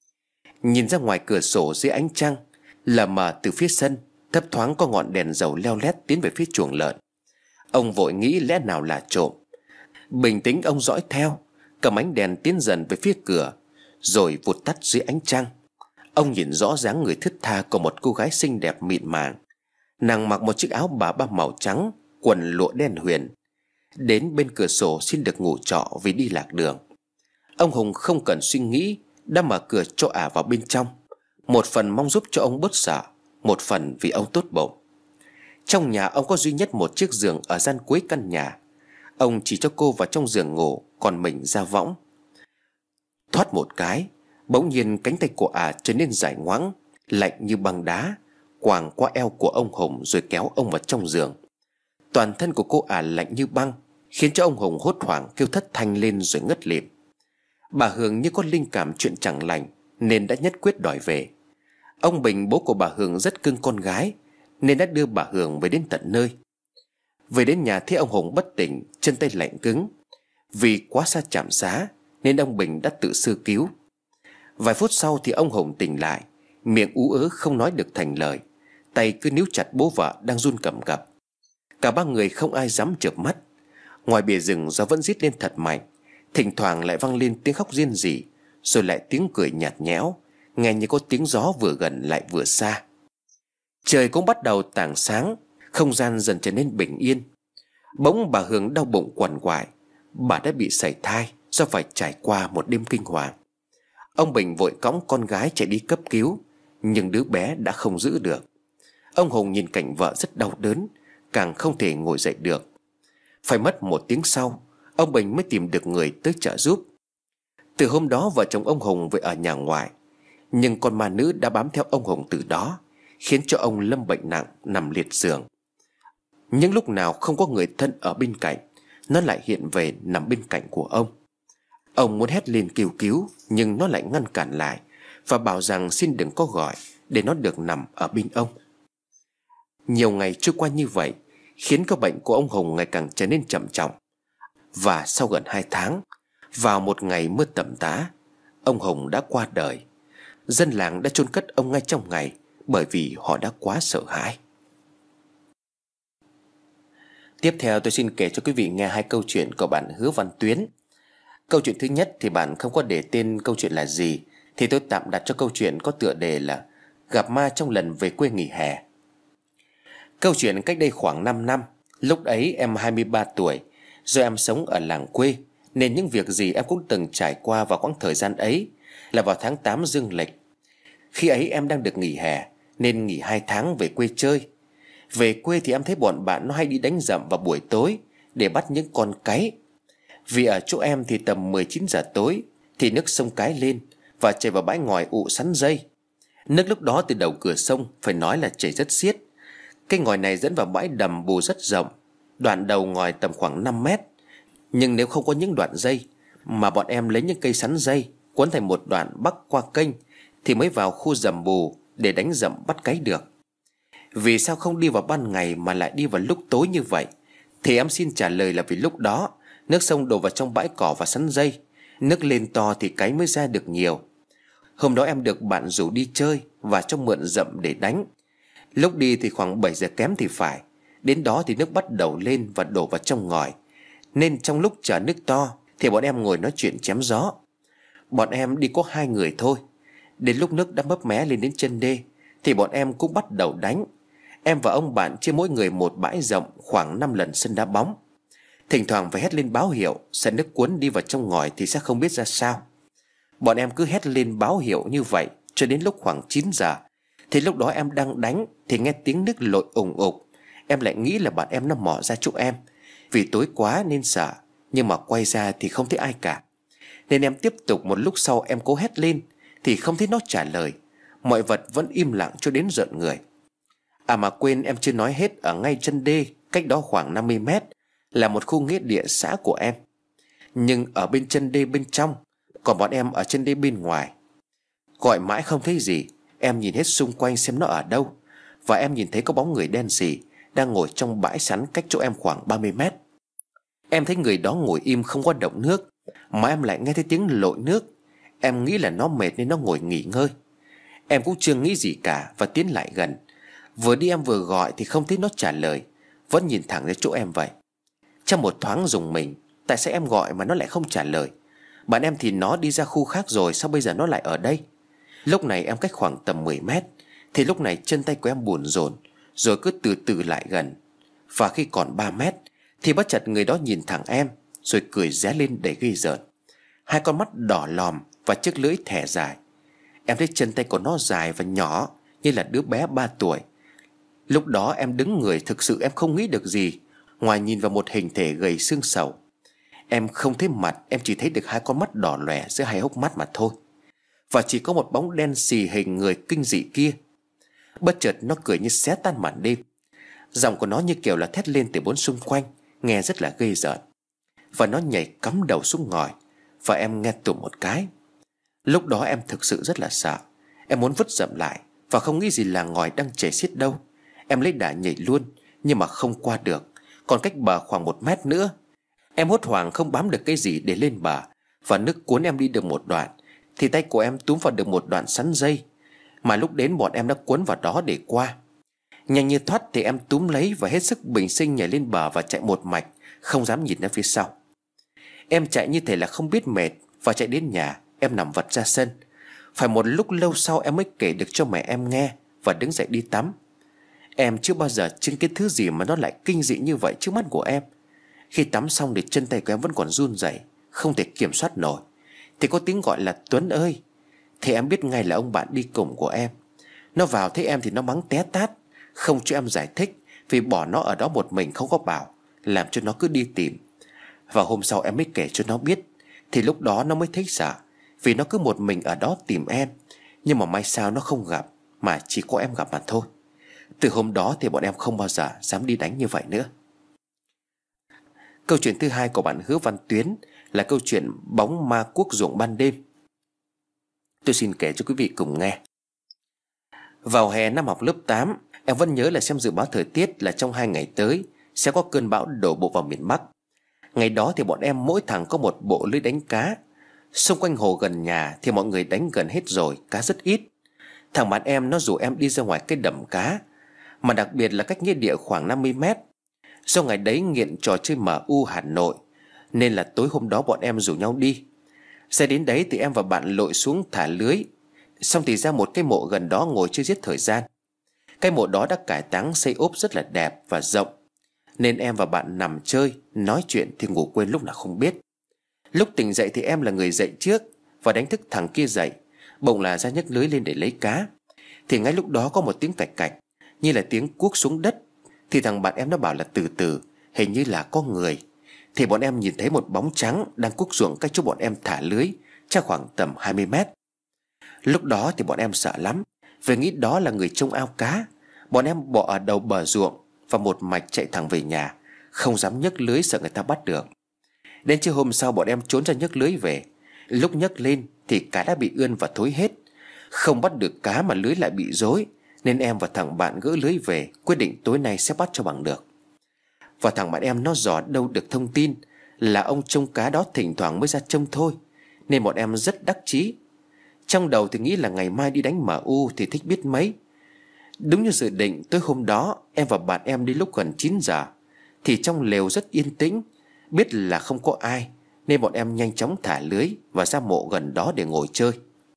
Nhìn ra ngoài cửa sổ dưới ánh trăng, lờ mờ từ phía sân thấp thoáng có ngọn đèn dầu leo lét tiến về phía chuồng lợn. Ông vội nghĩ lẽ nào là trộm. Bình tĩnh ông dõi theo, cầm ánh đèn tiến dần về phía cửa, rồi vụt tắt dưới ánh trăng. Ông nhìn rõ dáng người thướt tha của một cô gái xinh đẹp mịn màng. Nàng mặc một chiếc áo bà ba màu trắng, quần lụa đen huyền. Đến bên cửa sổ xin được ngủ trọ vì đi lạc đường. Ông Hùng không cần suy nghĩ đã mở cửa cho ả vào bên trong. Một phần mong giúp cho ông bớt sợ, một phần vì ông tốt bụng. Trong nhà ông có duy nhất một chiếc giường ở gian cuối căn nhà. Ông chỉ cho cô vào trong giường ngủ, còn mình ra võng. Thoát một cái, bỗng nhiên cánh tay của ả trở nên dài ngoãng, lạnh như băng đá, quàng qua eo của ông Hùng rồi kéo ông vào trong giường. Toàn thân của cô ả lạnh như băng, khiến cho ông Hùng hốt hoảng kêu thất thanh lên rồi ngất lịm. Bà Hường như có linh cảm chuyện chẳng lành nên đã nhất quyết đòi về. Ông Bình, bố của bà Hường, rất cưng con gái nên đã đưa bà Hường về đến tận nơi. Về đến nhà thấy ông Hùng bất tỉnh, chân tay lạnh cứng. Vì quá xa trạm xá nên ông Bình đã tự sơ cứu. Vài phút sau thì ông Hùng tỉnh lại, miệng ú ớ không nói được thành lời, tay cứ níu chặt bố vợ đang run cầm cập. Cả ba người không ai dám chợp mắt. Ngoài bìa rừng gió vẫn rít lên thật mạnh, thỉnh thoảng lại vang lên tiếng khóc riêng rỉ, rồi lại tiếng cười nhạt nhẽo, nghe như có tiếng gió vừa gần lại vừa xa. Trời cũng bắt đầu tảng sáng, không gian dần trở nên bình yên. Bỗng bà Hương đau bụng quằn quại. Bà đã bị sảy thai do phải trải qua một đêm kinh hoàng. Ông Bình vội cõng con gái chạy đi cấp cứu, nhưng đứa bé đã không giữ được. Ông Hùng nhìn cảnh vợ rất đau đớn, càng không thể ngồi dậy được. Phải mất một tiếng sau, ông Bình mới tìm được người tới trợ giúp. Từ hôm đó vợ chồng ông Hùng về ở nhà ngoại, nhưng con ma nữ đã bám theo ông Hùng từ đó, khiến cho ông lâm bệnh nặng nằm liệt giường. Những lúc nào không có người thân ở bên cạnh, nó lại hiện về nằm bên cạnh của ông. Ông muốn hét lên kêu cứu, nhưng nó lại ngăn cản lại và bảo rằng xin đừng có gọi, để nó được nằm ở bên ông. Nhiều ngày trôi qua như vậy khiến cái bệnh của ông Hùng ngày càng trở nên trầm trọng. Và sau gần hai tháng, vào một ngày mưa tầm tã, ông Hùng đã qua đời. Dân làng đã chôn cất ông ngay trong ngày, bởi vì họ đã quá sợ hãi. Tiếp theo tôi xin kể cho quý vị nghe hai câu chuyện của bạn Hứa Văn Tuyến. Câu chuyện thứ nhất thì bạn không có để tên câu chuyện là gì, thì tôi tạm đặt cho câu chuyện có tựa đề là Gặp ma trong lần về quê nghỉ hè. Câu chuyện cách đây khoảng năm năm. Lúc ấy em hai mươi ba tuổi. Do em sống ở làng quê nên những việc gì em cũng từng trải qua vào quãng thời gian ấy là vào tháng tám dương lịch. Khi ấy em đang được nghỉ hè nên nghỉ hai tháng về quê chơi. Về quê thì em thấy bọn bạn nó hay đi đánh dậm vào buổi tối để bắt những con cáy. Vì ở chỗ em thì tầm mười chín giờ tối thì nước sông cái lên và chảy vào bãi ngòi ụ sắn dây. Nước lúc đó từ đầu cửa sông phải nói là chảy rất xiết. Cái ngòi này dẫn vào bãi đầm bù rất rộng, đoạn đầu ngòi tầm khoảng năm mét. Nhưng nếu không có những đoạn dây mà bọn em lấy những cây sắn dây quấn thành một đoạn bắc qua kênh thì mới vào khu dầm bù để đánh dậm bắt cáy được. Vì sao không đi vào ban ngày mà lại đi vào lúc tối như vậy? Thì em xin trả lời là vì lúc đó nước sông đổ vào trong bãi cỏ và sắn dây, nước lên to thì cáy mới ra được nhiều. Hôm đó em được bạn rủ đi chơi và cho mượn dậm để đánh. Lúc đi thì khoảng bảy giờ kém thì phải. Đến đó thì nước bắt đầu lên và đổ vào trong ngòi, nên trong lúc chờ nước to thì bọn em ngồi nói chuyện chém gió. Bọn em đi có hai người thôi. Đến lúc nước đã mấp mé lên đến chân đê thì bọn em cũng bắt đầu đánh. Em và ông bạn chia mỗi người một bãi rộng khoảng năm lần sân đá bóng. Thỉnh thoảng phải hét lên báo hiệu, sợ nước cuốn đi vào trong ngòi thì sẽ không biết ra sao. Bọn em cứ hét lên báo hiệu như vậy cho đến lúc khoảng chín giờ. Thì lúc đó em đang đánh thì nghe tiếng nước lội ủng ục. Em lại nghĩ là bạn em nó mò ra chỗ em. Vì tối quá nên sợ, nhưng mà quay ra thì không thấy ai cả. Nên em tiếp tục một lúc sau em cố hét lên thì không thấy nó trả lời. Mọi vật vẫn im lặng cho đến rợn người. À mà quên, em chưa nói hết, ở ngay chân đê cách đó khoảng năm mươi mét là một khu nghĩa địa xã của em. Nhưng ở bên chân đê bên trong, còn bọn em ở chân đê bên ngoài. Gọi mãi không thấy gì. Em nhìn hết xung quanh xem nó ở đâu. Và em nhìn thấy có bóng người đen sì đang ngồi trong bãi sắn cách chỗ em khoảng ba mươi mét. Em thấy người đó ngồi im không có động nước, mà em lại nghe thấy tiếng lội nước. Em nghĩ là nó mệt nên nó ngồi nghỉ ngơi. Em cũng chưa nghĩ gì cả và tiến lại gần. Vừa đi em vừa gọi thì không thấy nó trả lời, vẫn nhìn thẳng ra chỗ em vậy. Trong một thoáng rùng mình, tại sao em gọi mà nó lại không trả lời? Bạn em thì nó đi ra khu khác rồi, sao bây giờ nó lại ở đây? Lúc này em cách khoảng tầm mười mét. Thì lúc này chân tay của em buồn rộn, rồi cứ từ từ lại gần. Và khi còn ba mét thì bất chợt người đó nhìn thẳng em, rồi cười ré lên đầy ghê rợn. Hai con mắt đỏ lòm và chiếc lưỡi thẻ dài. Em thấy chân tay của nó dài và nhỏ như là đứa bé ba tuổi. Lúc đó em đứng người, thực sự em không nghĩ được gì ngoài nhìn vào một hình thể gầy xương sầu. Em không thấy mặt, em chỉ thấy được hai con mắt đỏ lòe giữa hai hốc mắt mà thôi. Và chỉ có một bóng đen xì hình người kinh dị kia. Bất chợt nó cười như xé tan màn đêm. Giọng của nó như kiểu là thét lên từ bốn xung quanh, nghe rất là ghê rợn. Và nó nhảy cắm đầu xuống ngòi, và em nghe tụm một cái. Lúc đó em thực sự rất là sợ. Em muốn vứt dậm lại và không nghĩ gì là ngòi đang chảy xiết đâu. Em lấy đà nhảy luôn, nhưng mà không qua được, còn cách bờ khoảng một mét nữa. Em hốt hoảng không bám được cái gì để lên bờ, và nước cuốn em đi được một đoạn thì tay của em túm vào được một đoạn sắn dây mà lúc đến bọn em đã cuốn vào đó để qua. Nhanh như thoát thì em túm lấy và hết sức bình sinh nhảy lên bờ và chạy một mạch, không dám nhìn ra phía sau. Em chạy như thể là không biết mệt, và chạy đến nhà em nằm vật ra sân. Phải một lúc lâu sau em mới kể được cho mẹ em nghe và đứng dậy đi tắm. Em chưa bao giờ chứng kiến thứ gì mà nó lại kinh dị như vậy trước mắt của em. Khi tắm xong thì chân tay của em vẫn còn run rẩy, không thể kiểm soát nổi, thì có tiếng gọi là Tuấn ơi. Thì em biết ngay là ông bạn đi cùng của em. Nó vào thấy em thì nó mắng té tát, không cho em giải thích, vì bỏ nó ở đó một mình không có bảo, làm cho nó cứ đi tìm. Và hôm sau em mới kể cho nó biết, thì lúc đó nó mới thấy sợ, vì nó cứ một mình ở đó tìm em. Nhưng mà may sao nó không gặp, mà chỉ có em gặp mà thôi. Từ hôm đó thì bọn em không bao giờ dám đi đánh như vậy nữa. Câu chuyện thứ hai của bạn Hứa Văn Tuyến là câu chuyện bóng ma cuốc ruộng ban đêm. Tôi xin kể cho quý vị cùng nghe. Vào hè năm học lớp tám, em vẫn nhớ là xem dự báo thời tiết là trong hai ngày tới sẽ có cơn bão đổ bộ vào miền Bắc. Ngày đó thì bọn em mỗi thằng có một bộ lưới đánh cá. Xung quanh hồ gần nhà thì mọi người đánh gần hết rồi, cá rất ít. Thằng bạn em nó rủ em đi ra ngoài cái đầm cá, mà đặc biệt là cách nghĩa địa khoảng năm mươi mét. Do ngày đấy nghiện trò chơi em u Hà Nội, nên là tối hôm đó bọn em rủ nhau đi. Ra đến đấy thì em và bạn lội xuống thả lưới, xong thì ra một cái mộ gần đó ngồi chơi giết thời gian. Cái mộ đó đã cải táng xây ốp rất là đẹp và rộng, nên em và bạn nằm chơi, nói chuyện thì ngủ quên lúc nào không biết. Lúc tỉnh dậy thì em là người dậy trước và đánh thức thằng kia dậy, bỗng là ra nhấc lưới lên để lấy cá. Thì ngay lúc đó có một tiếng cạch cạch, như là tiếng cuốc xuống đất. Thì thằng bạn em nó bảo là từ từ, hình như là có người. Thì bọn em nhìn thấy một bóng trắng đang cuốc ruộng cách chỗ bọn em thả lưới chắc khoảng tầm hai mươi mét. Lúc đó thì bọn em sợ lắm, vì nghĩ đó là người trông ao cá. Bọn em bỏ ở đầu bờ ruộng và một mạch chạy thẳng về nhà, không dám nhấc lưới sợ người ta bắt được. Đến trưa hôm sau bọn em trốn ra nhấc lưới về. Lúc nhấc lên thì cá đã bị ươn và thối hết. Không bắt được cá mà lưới lại bị rối, nên em và thằng bạn gỡ lưới về, quyết định tối nay sẽ bắt cho bằng được. Và thằng bạn em nó dò đâu được thông tin là ông trông cá đó thỉnh thoảng mới ra trông thôi, nên bọn em rất đắc chí. Trong đầu thì nghĩ là ngày mai đi đánh em u thì thích biết mấy. Đúng như dự định, tối hôm đó em và bạn em đi lúc gần chín giờ. Thì trong lều rất yên tĩnh, biết là không có ai, nên bọn em nhanh chóng thả lưới và ra mộ gần đó để ngồi chơi.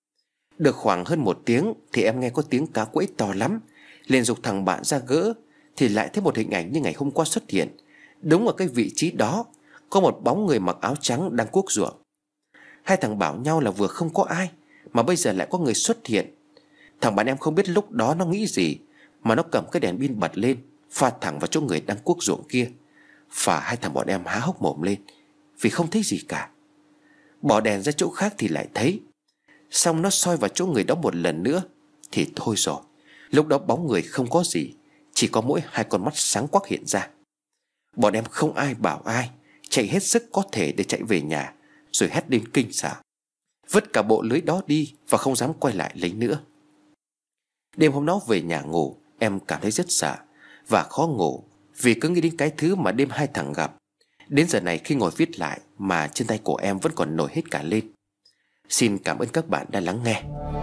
Được khoảng hơn một tiếng thì em nghe có tiếng cá quẫy to lắm, liền giục thằng bạn ra gỡ. Thì lại thấy một hình ảnh như ngày hôm qua xuất hiện. Đúng ở cái vị trí đó có một bóng người mặc áo trắng đang cuốc ruộng. Hai thằng bảo nhau là vừa không có ai mà bây giờ lại có người xuất hiện. Thằng bạn em không biết lúc đó nó nghĩ gì, mà nó cầm cái đèn pin bật lên, pha thẳng vào chỗ người đang cuốc ruộng kia. Và hai thằng bọn em há hốc mồm lên, vì không thấy gì cả. Bỏ đèn ra chỗ khác thì lại thấy. Xong nó soi vào chỗ người đó một lần nữa thì thôi rồi. Lúc đó bóng người không có gì, chỉ có mỗi hai con mắt sáng quắc hiện ra. Bọn em không ai bảo ai, chạy hết sức có thể để chạy về nhà, rồi hét lên kinh sợ, vứt cả bộ lưới đó đi và không dám quay lại lấy nữa. Đêm hôm đó về nhà ngủ, em cảm thấy rất sợ và khó ngủ, vì cứ nghĩ đến cái thứ mà đêm hai thằng gặp. Đến giờ này khi ngồi viết lại mà chân tay của em vẫn còn nổi hết cả lên. Xin cảm ơn các bạn đã lắng nghe.